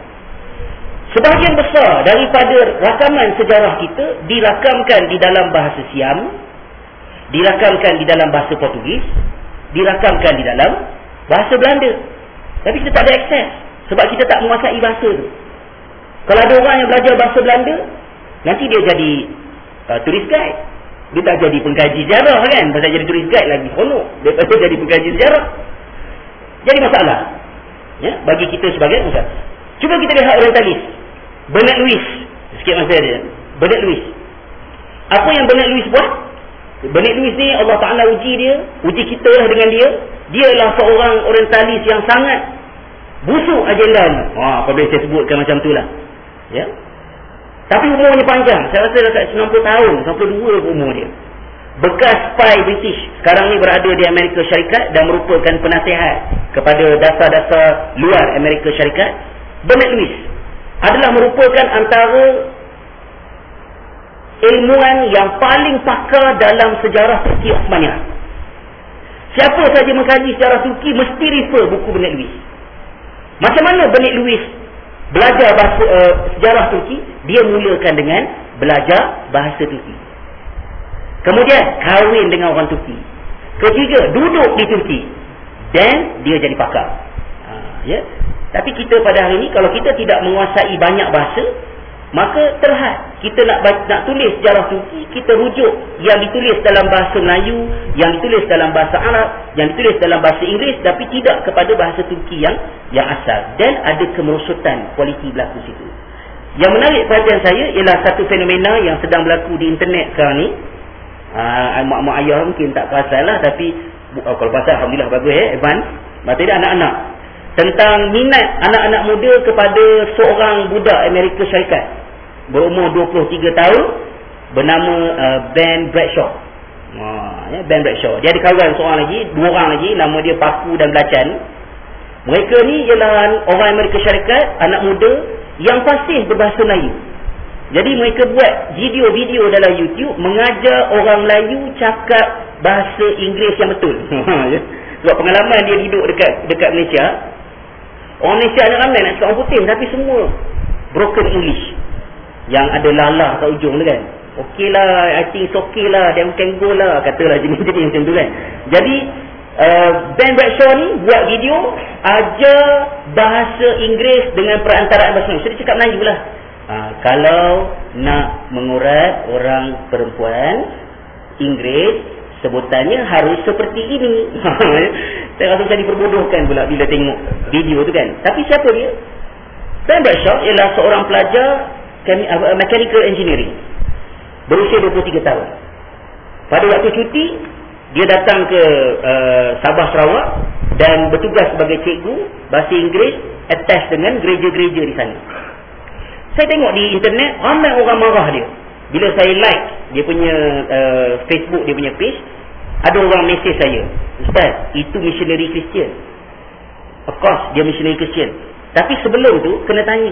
Sebahagian besar daripada rakaman sejarah kita dirakamkan di dalam bahasa Siam, dirakamkan di dalam bahasa Portugis, dirakamkan di dalam bahasa Belanda. Tapi kita tak ada akses sebab kita tak menguasai bahasa tu. Kalau ada orang yang belajar bahasa Belanda, nanti dia jadi uh, tourist guide. Dia tak jadi pengkaji sejarah kan. Pasal jadi tourist guide lagi seronok daripada jadi pengkaji sejarah. Jadi masalah ya, bagi kita sebagai masyarakat. Cuba kita lihat orientalis Bernard Lewis. Sikit masa dia Bernard Lewis. Apa yang Bernard Lewis buat? Bernard Lewis ni Allah Ta'ala uji dia, uji kita lah dengan dia. Dia adalah seorang orientalis yang sangat busuk agenda ni. Wah, apabila saya sebutkan macam tu lah ya. Tapi umurnya panjang. Saya rasa dekat sembilan puluh tahun, sembilan puluh dua umur dia. Bekas spy British. Sekarang ni berada di Amerika Syarikat dan merupakan penasihat kepada dasar-dasar luar Amerika Syarikat. Bernard Lewis adalah merupakan antara ilmuwan yang paling pakar dalam sejarah Turki Osmaniyah. Siapa saja mengkaji sejarah Turki mesti refer buku Bernard Lewis. Macam mana Bernard Lewis belajar bahasa, uh, sejarah Turki? Dia mulakan dengan belajar bahasa Turki. Kemudian kahwin dengan orang Turki. Ketiga, duduk di Turki. Dan dia jadi pakar. Ha, ya. Tapi kita pada hari ini, kalau kita tidak menguasai banyak bahasa, maka terhad. Kita nak, nak tulis sejarah Turki, kita rujuk yang ditulis dalam bahasa Melayu, yang ditulis dalam bahasa Arab, yang ditulis dalam bahasa Inggeris, tapi tidak kepada bahasa Turki yang yang asal. Dan ada kemerosotan kualiti berlaku situ. Yang menarik perhatian saya ialah satu fenomena yang sedang berlaku di internet sekarang ni. Uh, mak-mak ayah mungkin tak perasan lah, tapi oh, kalau perasan alhamdulillah bagus eh, advance. Mata dia anak-anak. Tentang minat anak-anak muda kepada seorang budak Amerika Syarikat berumur dua puluh tiga tahun bernama uh, Ben Bradshaw. Uh, ya, Ben Bradshaw. Dia ada kawan seorang lagi, dua orang lagi, nama dia Paku dan Belacan. Mereka ni ialah orang Amerika Syarikat, anak muda yang fasih berbahasa Melayu. Jadi mereka buat video-video dalam YouTube mengajar orang Melayu cakap bahasa Inggeris yang betul. Sebab pengalaman dia hidup dekat dekat Malaysia. Orang Malaysia ada ramai nak cakap orang putih, tapi semua broken English. Yang ada lalah kat ujung tu kan. Okey lah, I think it's okay lah, dia can go lah, katalah jenis-jenis macam tu kan. Jadi uh, Ben Bradshaw ni buat video ajar bahasa Inggeris dengan perantaraan bahasa Melayu. So dia cakap Melayu lah. Ha, kalau nak mengurat orang perempuan Inggeris, sebutannya harus seperti ini. Saya rasa macam diperbodohkan pula bila tengok video tu kan. Tapi siapa dia? Ben Bradshaw ialah seorang pelajar mechanical engineering, berusia dua puluh tiga tahun. Pada waktu cuti, dia datang ke uh, Sabah Sarawak dan bertugas sebagai cikgu bahasa Inggeris attached dengan gereja-gereja di sana. Saya tengok di internet, ramai orang marah dia. Bila saya like dia punya uh, Facebook, dia punya page, ada orang mesej saya, Ustaz, itu missionary Kristian. Of course, dia missionary Kristian. Tapi sebelum tu, kena tanya.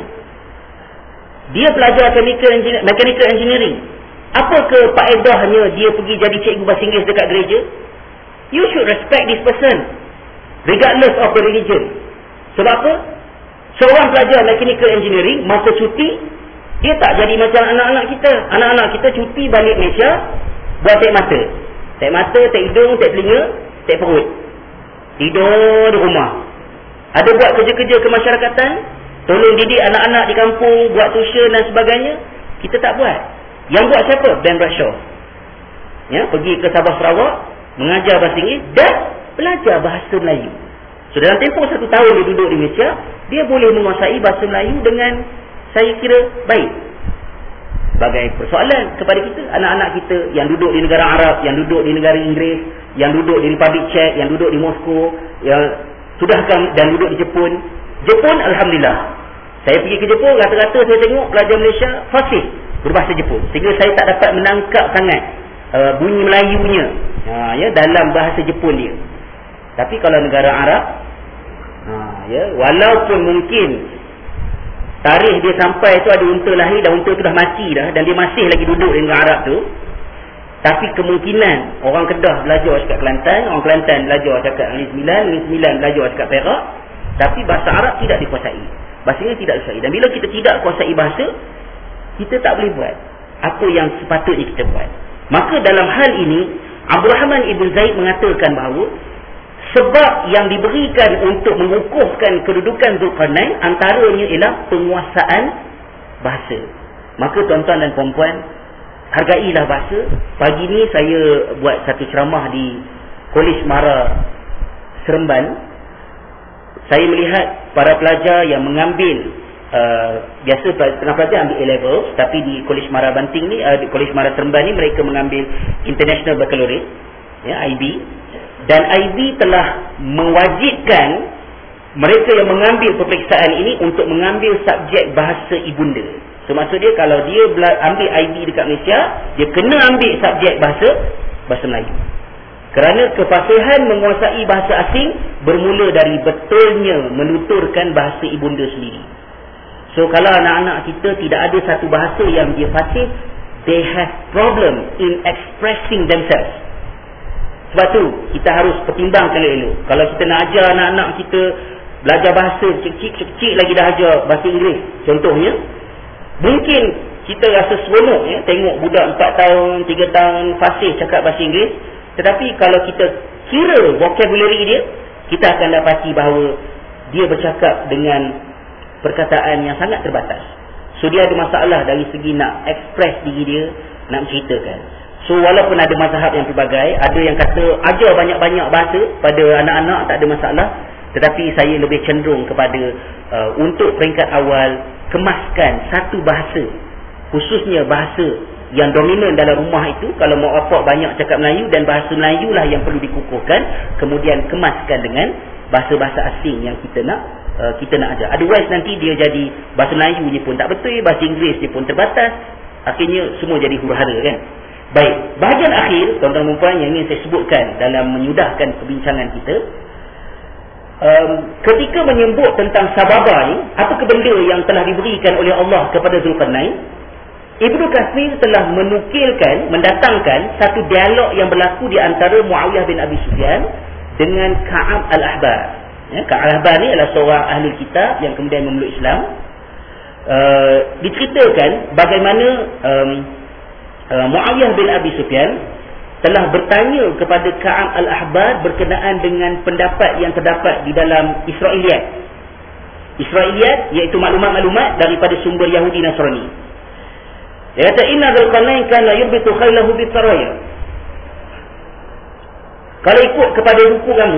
Dia belajar chemical engineering, mechanical engineering. Apa ke faedahnya dia pergi jadi cikgu bahasa Inggeris dekat gereja? You should respect this person, regardless of the religion. Sebab apa? Seorang pelajar mechanical engineering masa cuti, dia tak jadi macam anak-anak kita. Anak-anak kita cuti balik Malaysia, buat tek mata. Tek mata, tek hidung, tek telinga, tek perut. Tidur di rumah. Ada buat kerja-kerja kemasyarakatan, tolong didik anak-anak di kampung, buat tuition dan sebagainya. Kita tak buat. Yang buat siapa? Ben Bradshaw. Ya, pergi ke Sabah Sarawak, mengajar bahasa Inggeris dan belajar bahasa Melayu. So dalam tempoh satu tahun dia duduk di Malaysia, dia boleh menguasai bahasa Melayu dengan, saya kira, baik. Sebagai persoalan kepada kita, anak-anak kita yang duduk di negara Arab, yang duduk di negara Inggeris, yang duduk di Republic Czech, yang duduk di Moskow, yang sudahkan dan duduk di Jepun. Jepun, alhamdulillah. Saya pergi ke Jepun, rata-rata saya tengok pelajar Malaysia fasih berbahasa Jepun. Sehingga saya tak dapat menangkap sangat uh, bunyi Melayunya uh, ya, dalam bahasa Jepun dia. Tapi kalau negara Arab, ha, ya, walaupun mungkin tarikh dia sampai tu ada unta lahir dan unta tu dah mati dah, dan dia masih lagi duduk di negara Arab tu, tapi kemungkinan orang Kedah belajar cakap Kelantan, orang Kelantan belajar cakap Negeri Sembilan, Negeri Sembilan belajar cakap Perak, tapi bahasa Arab tidak dikuasai. Bahasanya tidak dikuasai. Dan bila kita tidak kuasai bahasa, kita tak boleh buat apa yang sepatutnya kita buat. Maka dalam hal ini, Abdul Rahman Ibn Zaid mengatakan bahawa sebab yang diberikan untuk mengukuhkan kedudukan Zulkarnain antaranya ialah penguasaan bahasa. Maka tuan-tuan dan puan-puan, hargailah bahasa. Pagi ni saya buat satu ceramah di Kolej Mara Seremban. Saya melihat para pelajar yang mengambil uh, biasa tengah pelajar ambil A-level, tapi di Kolej Mara Banting ni, uh, di Kolej Mara Seremban ni mereka mengambil International Baccalaureate, ya, I B. Dan I B telah mewajibkan mereka yang mengambil peperiksaan ini untuk mengambil subjek bahasa ibunda. So maksud dia, kalau dia ambil I B dekat Malaysia, dia kena ambil subjek bahasa bahasa Melayu. Kerana kefasihan menguasai bahasa asing bermula dari betulnya menuturkan bahasa ibunda sendiri. So kalau anak-anak kita tidak ada satu bahasa yang dia fasih, they have problem in expressing themselves. Sebab tu kita harus pertimbangkan elok-elok. Kalau kita nak ajar anak-anak kita belajar bahasa kecil-kecil lagi dah ajar bahasa Inggeris contohnya, mungkin kita rasa seronok, ya, tengok budak empat tahun, tiga tahun fasih cakap bahasa Inggeris. Tetapi kalau kita kira vocabulary dia, kita akan dapati bahawa dia bercakap dengan perkataan yang sangat terbatas. So dia ada masalah dari segi nak express diri dia, nak menceritakan. So walaupun ada mazhab yang pelbagai, ada yang kata ajar banyak-banyak bahasa pada anak-anak tak ada masalah, tetapi saya lebih cenderung kepada uh, untuk peringkat awal, kemaskan satu bahasa, khususnya bahasa yang dominan dalam rumah itu. Kalau mak bapak banyak cakap Melayu, dan bahasa Melayu lah yang perlu dikukuhkan, kemudian kemaskan dengan bahasa-bahasa asing yang kita nak uh, kita nak ajar. Otherwise nanti dia jadi bahasa Melayunya pun tak betul, bahasa Inggerisnya pun terbatas, akhirnya semua jadi huru-hara, kan. Baik, bahagian akhir tuan-tuan dan puan yang ingin saya sebutkan dalam menyudahkan perbincangan kita, um, ketika menyebut tentang sababa ni, apakah benda yang telah diberikan oleh Allah kepada Zulkarnain, Ibnu Katsir telah menukilkan, mendatangkan satu dialog yang berlaku di antara Muawiyah bin Abi Sufyan dengan Ka'ab al-Ahbar. Ya, Ka'ab al-Ahbar ni adalah seorang ahli kitab yang kemudian memeluk Islam. Uh, diceritakan bagaimana um, uh, Muawiyah bin Abi Sufyan telah bertanya kepada Ka'ab al-Ahbar berkenaan dengan pendapat yang terdapat di dalam Israiliyat. Israiliyat iaitu maklumat-maklumat daripada sumber Yahudi Nasrani. Dia kata, inna Zulkarnain kana yurbitu khailahu bitaraya. Kalau ikut kepada buku kamu,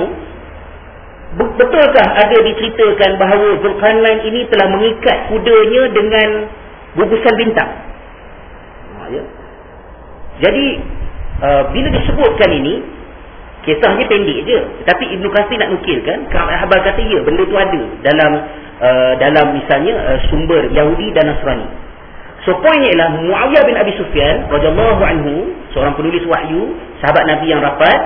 betulkah ada diceritakan bahawa Zulkarnain ini telah mengikat kudanya dengan gugusan bintang? Ha, ya. Jadi uh, bila disebutkan ini, kisahnya pendek je, tetapi Ibnu Katsir nak nukilkan, Ka'ab kata ya, benda tu ada dalam uh, dalam misalnya uh, sumber Yahudi dan Nasrani. So poinnya ialah Muawiyah bin Abi Sufyan radhiyallahu anhu, seorang penulis wahyu, sahabat Nabi yang rapat,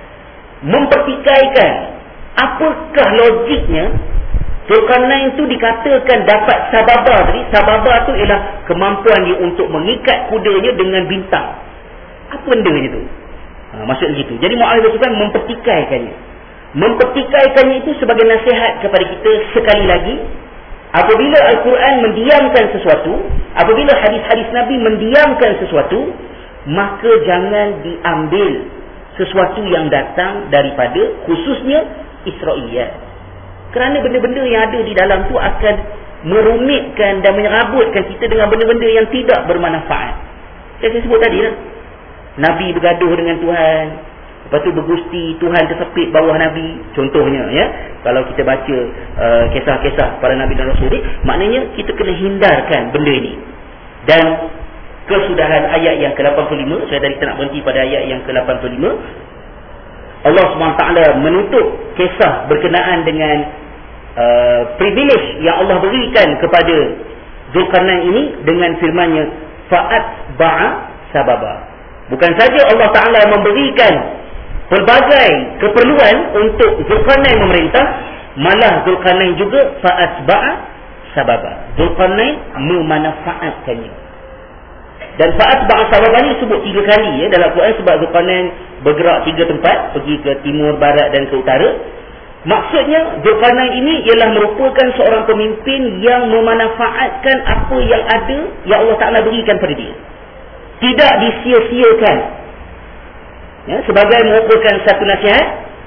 mempertikaikan apakah logiknya Zulkarnain itu dikatakan dapat sababa tadi. Sababa tu ialah kemampuan dia untuk mengikat kudanya dengan bintang. Apa benda itu? Ha, maksud begitu. Jadi Muawiyah bin Sufyan mempertikaikannya. Mempertikaikannya itu sebagai nasihat kepada kita sekali lagi. Apabila Al-Quran mendiamkan sesuatu, apabila hadis-hadis Nabi mendiamkan sesuatu, maka jangan diambil sesuatu yang datang daripada khususnya Israiliyat. Kerana benda-benda yang ada di dalam tu akan merumitkan dan menyerabutkan kita dengan benda-benda yang tidak bermanfaat. Saya sebut tadi lah, Nabi bergaduh dengan Tuhan, lepas tu bergusti, Tuhan tersepit bawah Nabi, contohnya, ya. Kalau kita baca uh, kisah-kisah para Nabi dan Rasul ni, maknanya kita kena hindarkan benda ini. Dan kesudahan ayat yang ke lapan puluh lima, saya tadi kita nak berhenti pada ayat yang ke lapan puluh lima, Allah subhanahu wa taala menutup kisah berkenaan dengan uh, privilege yang Allah berikan kepada Zulkarnain ini dengan firman-Nya, fa'at ba'a sababa. Bukan saja Allah Taala memberikan pelbagai keperluan untuk Zulkarnain memerintah, malah Zulkarnain juga fa'atba'a sababa. Zulkarnain memanfaatkannya. Dan fa'atba'a sababa ni sebut tiga kali, ya, dalam Quran, sebab Zulkarnain bergerak tiga tempat, pergi ke timur, barat dan ke utara. Maksudnya Zulkarnain ini ialah merupakan seorang pemimpin yang memanfaatkan apa yang ada yang Allah Taala berikan pada dia. Tidak disia-siakan. Ya, sebagai merupakan satu nasihat,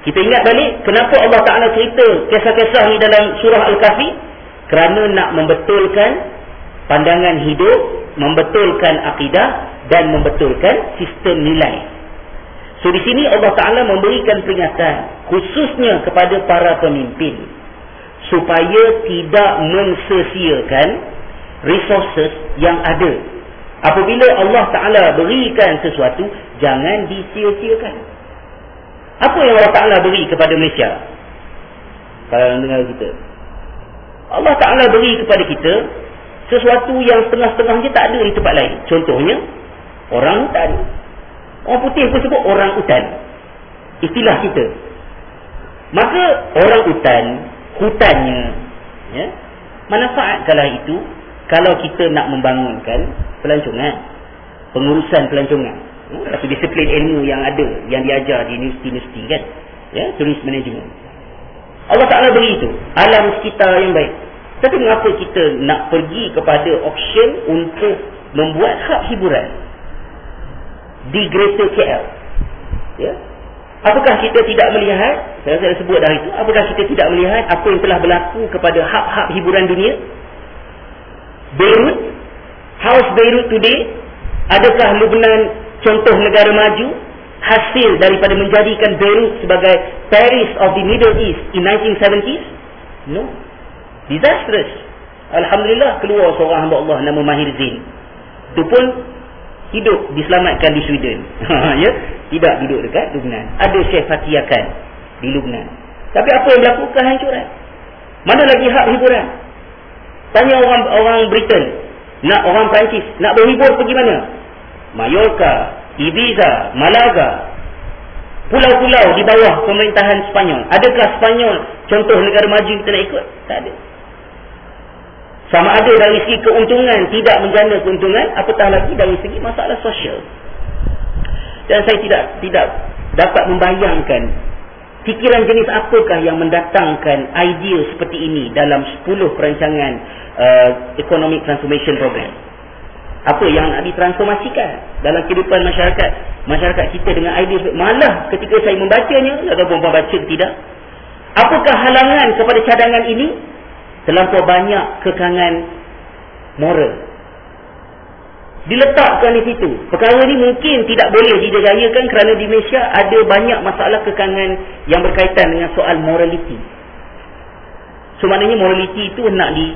Kita ingat balik kenapa Allah Ta'ala cerita kisah-kisah ni dalam surah Al-Kahfi? Kerana nak membetulkan pandangan hidup, membetulkan akidah dan membetulkan sistem nilai. So di sini Allah Ta'ala memberikan peringatan khususnya kepada para pemimpin supaya tidak mensia-siakan resources yang ada. Apabila Allah Ta'ala berikan sesuatu, jangan disia-siakan. Apa yang Allah Ta'ala beri kepada Malaysia? Kalau dengar kita, Allah Ta'ala beri kepada kita sesuatu yang setengah-setengah je tak ada di tempat lain. Contohnya, orang hutan. Orang putih pun sebut orang hutan. Istilah kita. Maka orang hutan, hutannya, ya, manfaatkanlah itu kalau kita nak membangunkan pelancongan, pengurusan pelancongan, ya, satu disiplin ilmu yang ada, yang diajar di universiti-universiti kan, ya, turis management. Allah Ta'ala beri itu alam sekitar yang baik. Tapi mengapa kita nak pergi kepada auction untuk membuat hak hiburan di Greater K L? Ya, apakah kita tidak melihat, saya saya sebut dah itu, apakah kita tidak melihat apa yang telah berlaku kepada hak-hak hiburan dunia? Beirut, House Beirut today, adakah Lebanon contoh negara maju hasil daripada menjadikan Beirut sebagai Paris of the Middle East in nineteen seventies? No. Disastrous. Alhamdulillah keluar seorang hamba Allah nama Mahir Zain. Itu pun hidup diselamatkan di Sweden. Ya, tidak duduk dekat Lebanon. Ada Syekh Fatiyakan di Lebanon. Tapi apa yang berlaku? Kehancuran. Mana lagi hak hiburan? Tanya orang orang Britain, nak orang Perancis nak berhibur pergi mana? Mallorca, Ibiza, Malaga, pulau-pulau di bawah pemerintahan Sepanyol. Adakah Sepanyol contoh negara maju kita nak ikut? Tak ada. Sama ada dari segi keuntungan, tidak menjana keuntungan, apatah lagi dari segi masalah sosial. Dan saya tidak tidak dapat membayangkan fikiran jenis apakah yang mendatangkan idea seperti ini dalam sepuluh perancangan uh, Economic Transformation Program. Apa yang nak ditransformasikan dalam kehidupan masyarakat masyarakat kita dengan idea. Malah ketika saya membacanya, tak tahu perempuan baca ke tidak, apakah halangan kepada cadangan ini? Terlampau banyak kekangan moral diletakkan di situ. Perkara ni mungkin tidak boleh dijayakan kerana di Malaysia ada banyak masalah kekangan yang berkaitan dengan soal morality. So maknanya morality itu nak di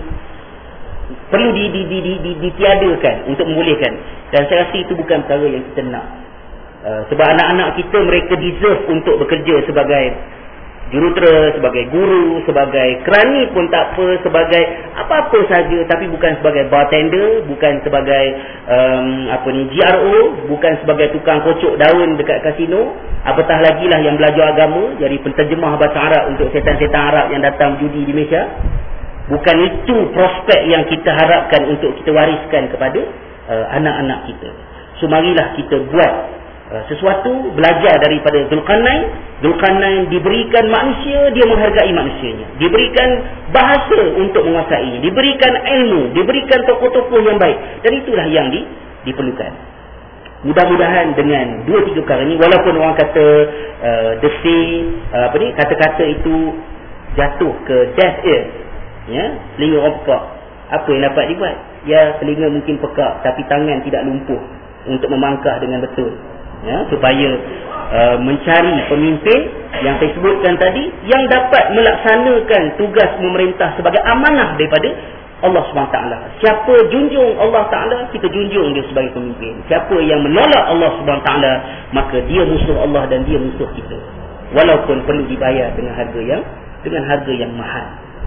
perlu di, di, di, di, di, ditiadakan untuk membolehkan. Dan saya rasa itu bukan perkara yang kita nak. Uh, sebab anak-anak kita, mereka deserve untuk bekerja sebagai jurutera, sebagai guru, sebagai kerani pun tak apa, sebagai apa-apa saja, tapi bukan sebagai bartender, bukan sebagai um, apa ni G R O, bukan sebagai tukang kocok daun dekat kasino, apatah lagi lah yang belajar agama, jadi penterjemah bahasa Arab untuk setan-setan Arab yang datang judi di Malaysia. Bukan itu prospek yang kita harapkan untuk kita wariskan kepada uh, anak-anak kita. So marilah kita buat uh, sesuatu, belajar daripada Zulkarnain. Zulkarnain diberikan manusia, dia menghargai manusianya. Diberikan bahasa untuk menguasainya. Diberikan ilmu, diberikan tokoh-tokoh yang baik. Dan itulah yang di, diperlukan. Mudah-mudahan dengan dua tiga perkara ini, walaupun orang kata uh, desi, uh, apa ni, kata-kata itu jatuh ke deaf ear, ya, telinga orang pekak, apa yang dapat dibuat? Ya, telinga mungkin pekak, tapi tangan tidak lumpuh untuk memangkah dengan betul, ya, supaya uh, mencari pemimpin yang saya sebutkan tadi, yang dapat melaksanakan tugas memerintah sebagai amanah daripada Allah subhanahu wa taala. Siapa junjung Allah Ta'ala, kita junjung dia sebagai pemimpin. Siapa yang menolak Allah subhanahu wa taala, maka dia musuh Allah dan dia musuh kita, walaupun perlu dibayar dengan harga yang dengan harga yang mahal.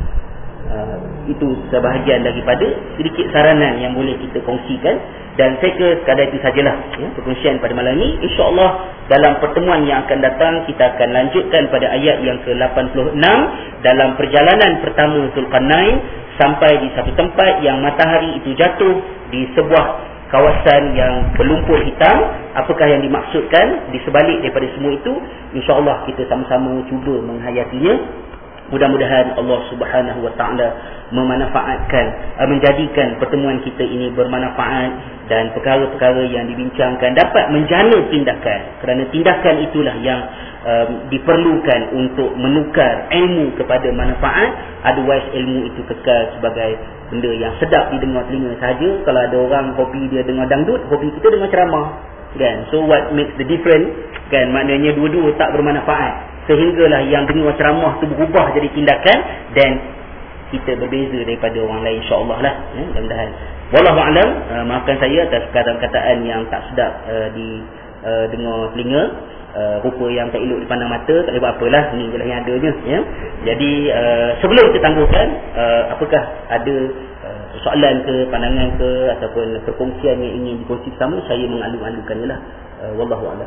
Uh, itu sebahagian daripada sedikit saranan yang boleh kita kongsikan. Dan saya ke sekadar itu sajalah, ya, perkongsian pada malam ini. InsyaAllah dalam pertemuan yang akan datang kita akan lanjutkan pada ayat yang ke lapan puluh enam dalam perjalanan pertama Zulkarnain sampai di satu tempat yang matahari itu jatuh di sebuah kawasan yang berlumpur hitam. Apakah yang dimaksudkan di sebalik daripada semua itu? InsyaAllah kita sama-sama cuba menghayatinya. Mudah-mudahan Allah Subhanahu wa taala memanfaatkan, menjadikan pertemuan kita ini bermanfaat dan perkara-perkara yang dibincangkan dapat menjana tindakan, kerana tindakan itulah yang um, diperlukan untuk menukar ilmu kepada manfaat, otherwise ilmu itu kekal sebagai benda yang sedap didengar telinga sahaja. Kalau ada orang hobi dia dengar dangdut, hobi kita dengar ceramah, kan? So what makes the difference, kan? Maknanya dua-dua tak bermanfaat, sehinggalah yang dengar ceramah tu berubah jadi tindakan, dan kita berbeza daripada orang lain, insya-Allah lah, ya, mudah-mudahan. Wallahu a'lam. Uh, maafkan saya atas perkataan yang tak sedap uh, di uh, dengar telinga, uh, rupa yang tak elok dipandang mata, tak boleh buat apalah, ni je lah yang adanya, ya. Jadi uh, sebelum kita tangguhkan, uh, apakah ada uh, soalan ke, pandangan ke, ataupun perkongsian yang ingin dikongsi bersama, saya mengalu-alukannya lah. uh, Wallahu a'lam.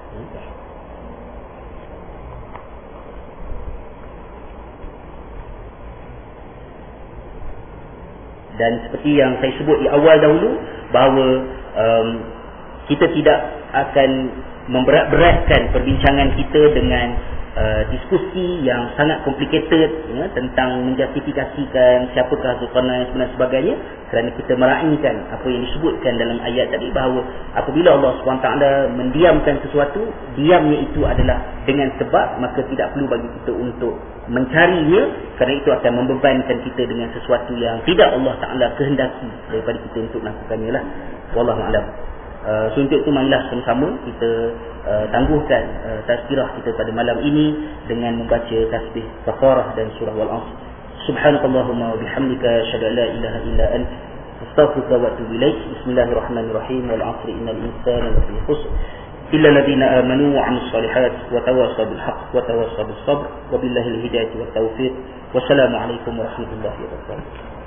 Dan seperti yang saya sebut di awal dahulu, bahawa um, kita tidak akan memberat-beratkan perbincangan kita dengan uh, diskusi yang sangat complicated, ya, tentang menjustifikasikan siapakah Zulkarnain dan sebagainya, kerana kita meraihkan apa yang disebutkan dalam ayat tadi, bahawa apabila Allah subhanahu wa taala mendiamkan sesuatu, diamnya itu adalah dengan sebab, maka tidak perlu bagi kita untuk mencarinya, kerana itu akan membebankan kita dengan sesuatu yang tidak Allah Ta'ala kehendaki daripada kita untuk melakukannya lah. Wallahu a'lam. Uh, so untuk itu marilah sama-sama kita uh, tangguhkan uh, tazkirah kita pada malam ini dengan membaca tasbih Baqarah dan surah Wal-'Asr. Subhanakallahumma wa bihamdika asyhadu an la ilaha illa anta astaghfiruka wa atubu ilaik. Bismillahirrahmanirrahim. Wal 'asri innal insana lafi khusr إلا الذين آمنوا وعملوا الصالحات وتواصوا بالحق وتواصوا بالصبر وبالله الهداية والتوفيق والسلام عليكم ورحمة الله وبركاته.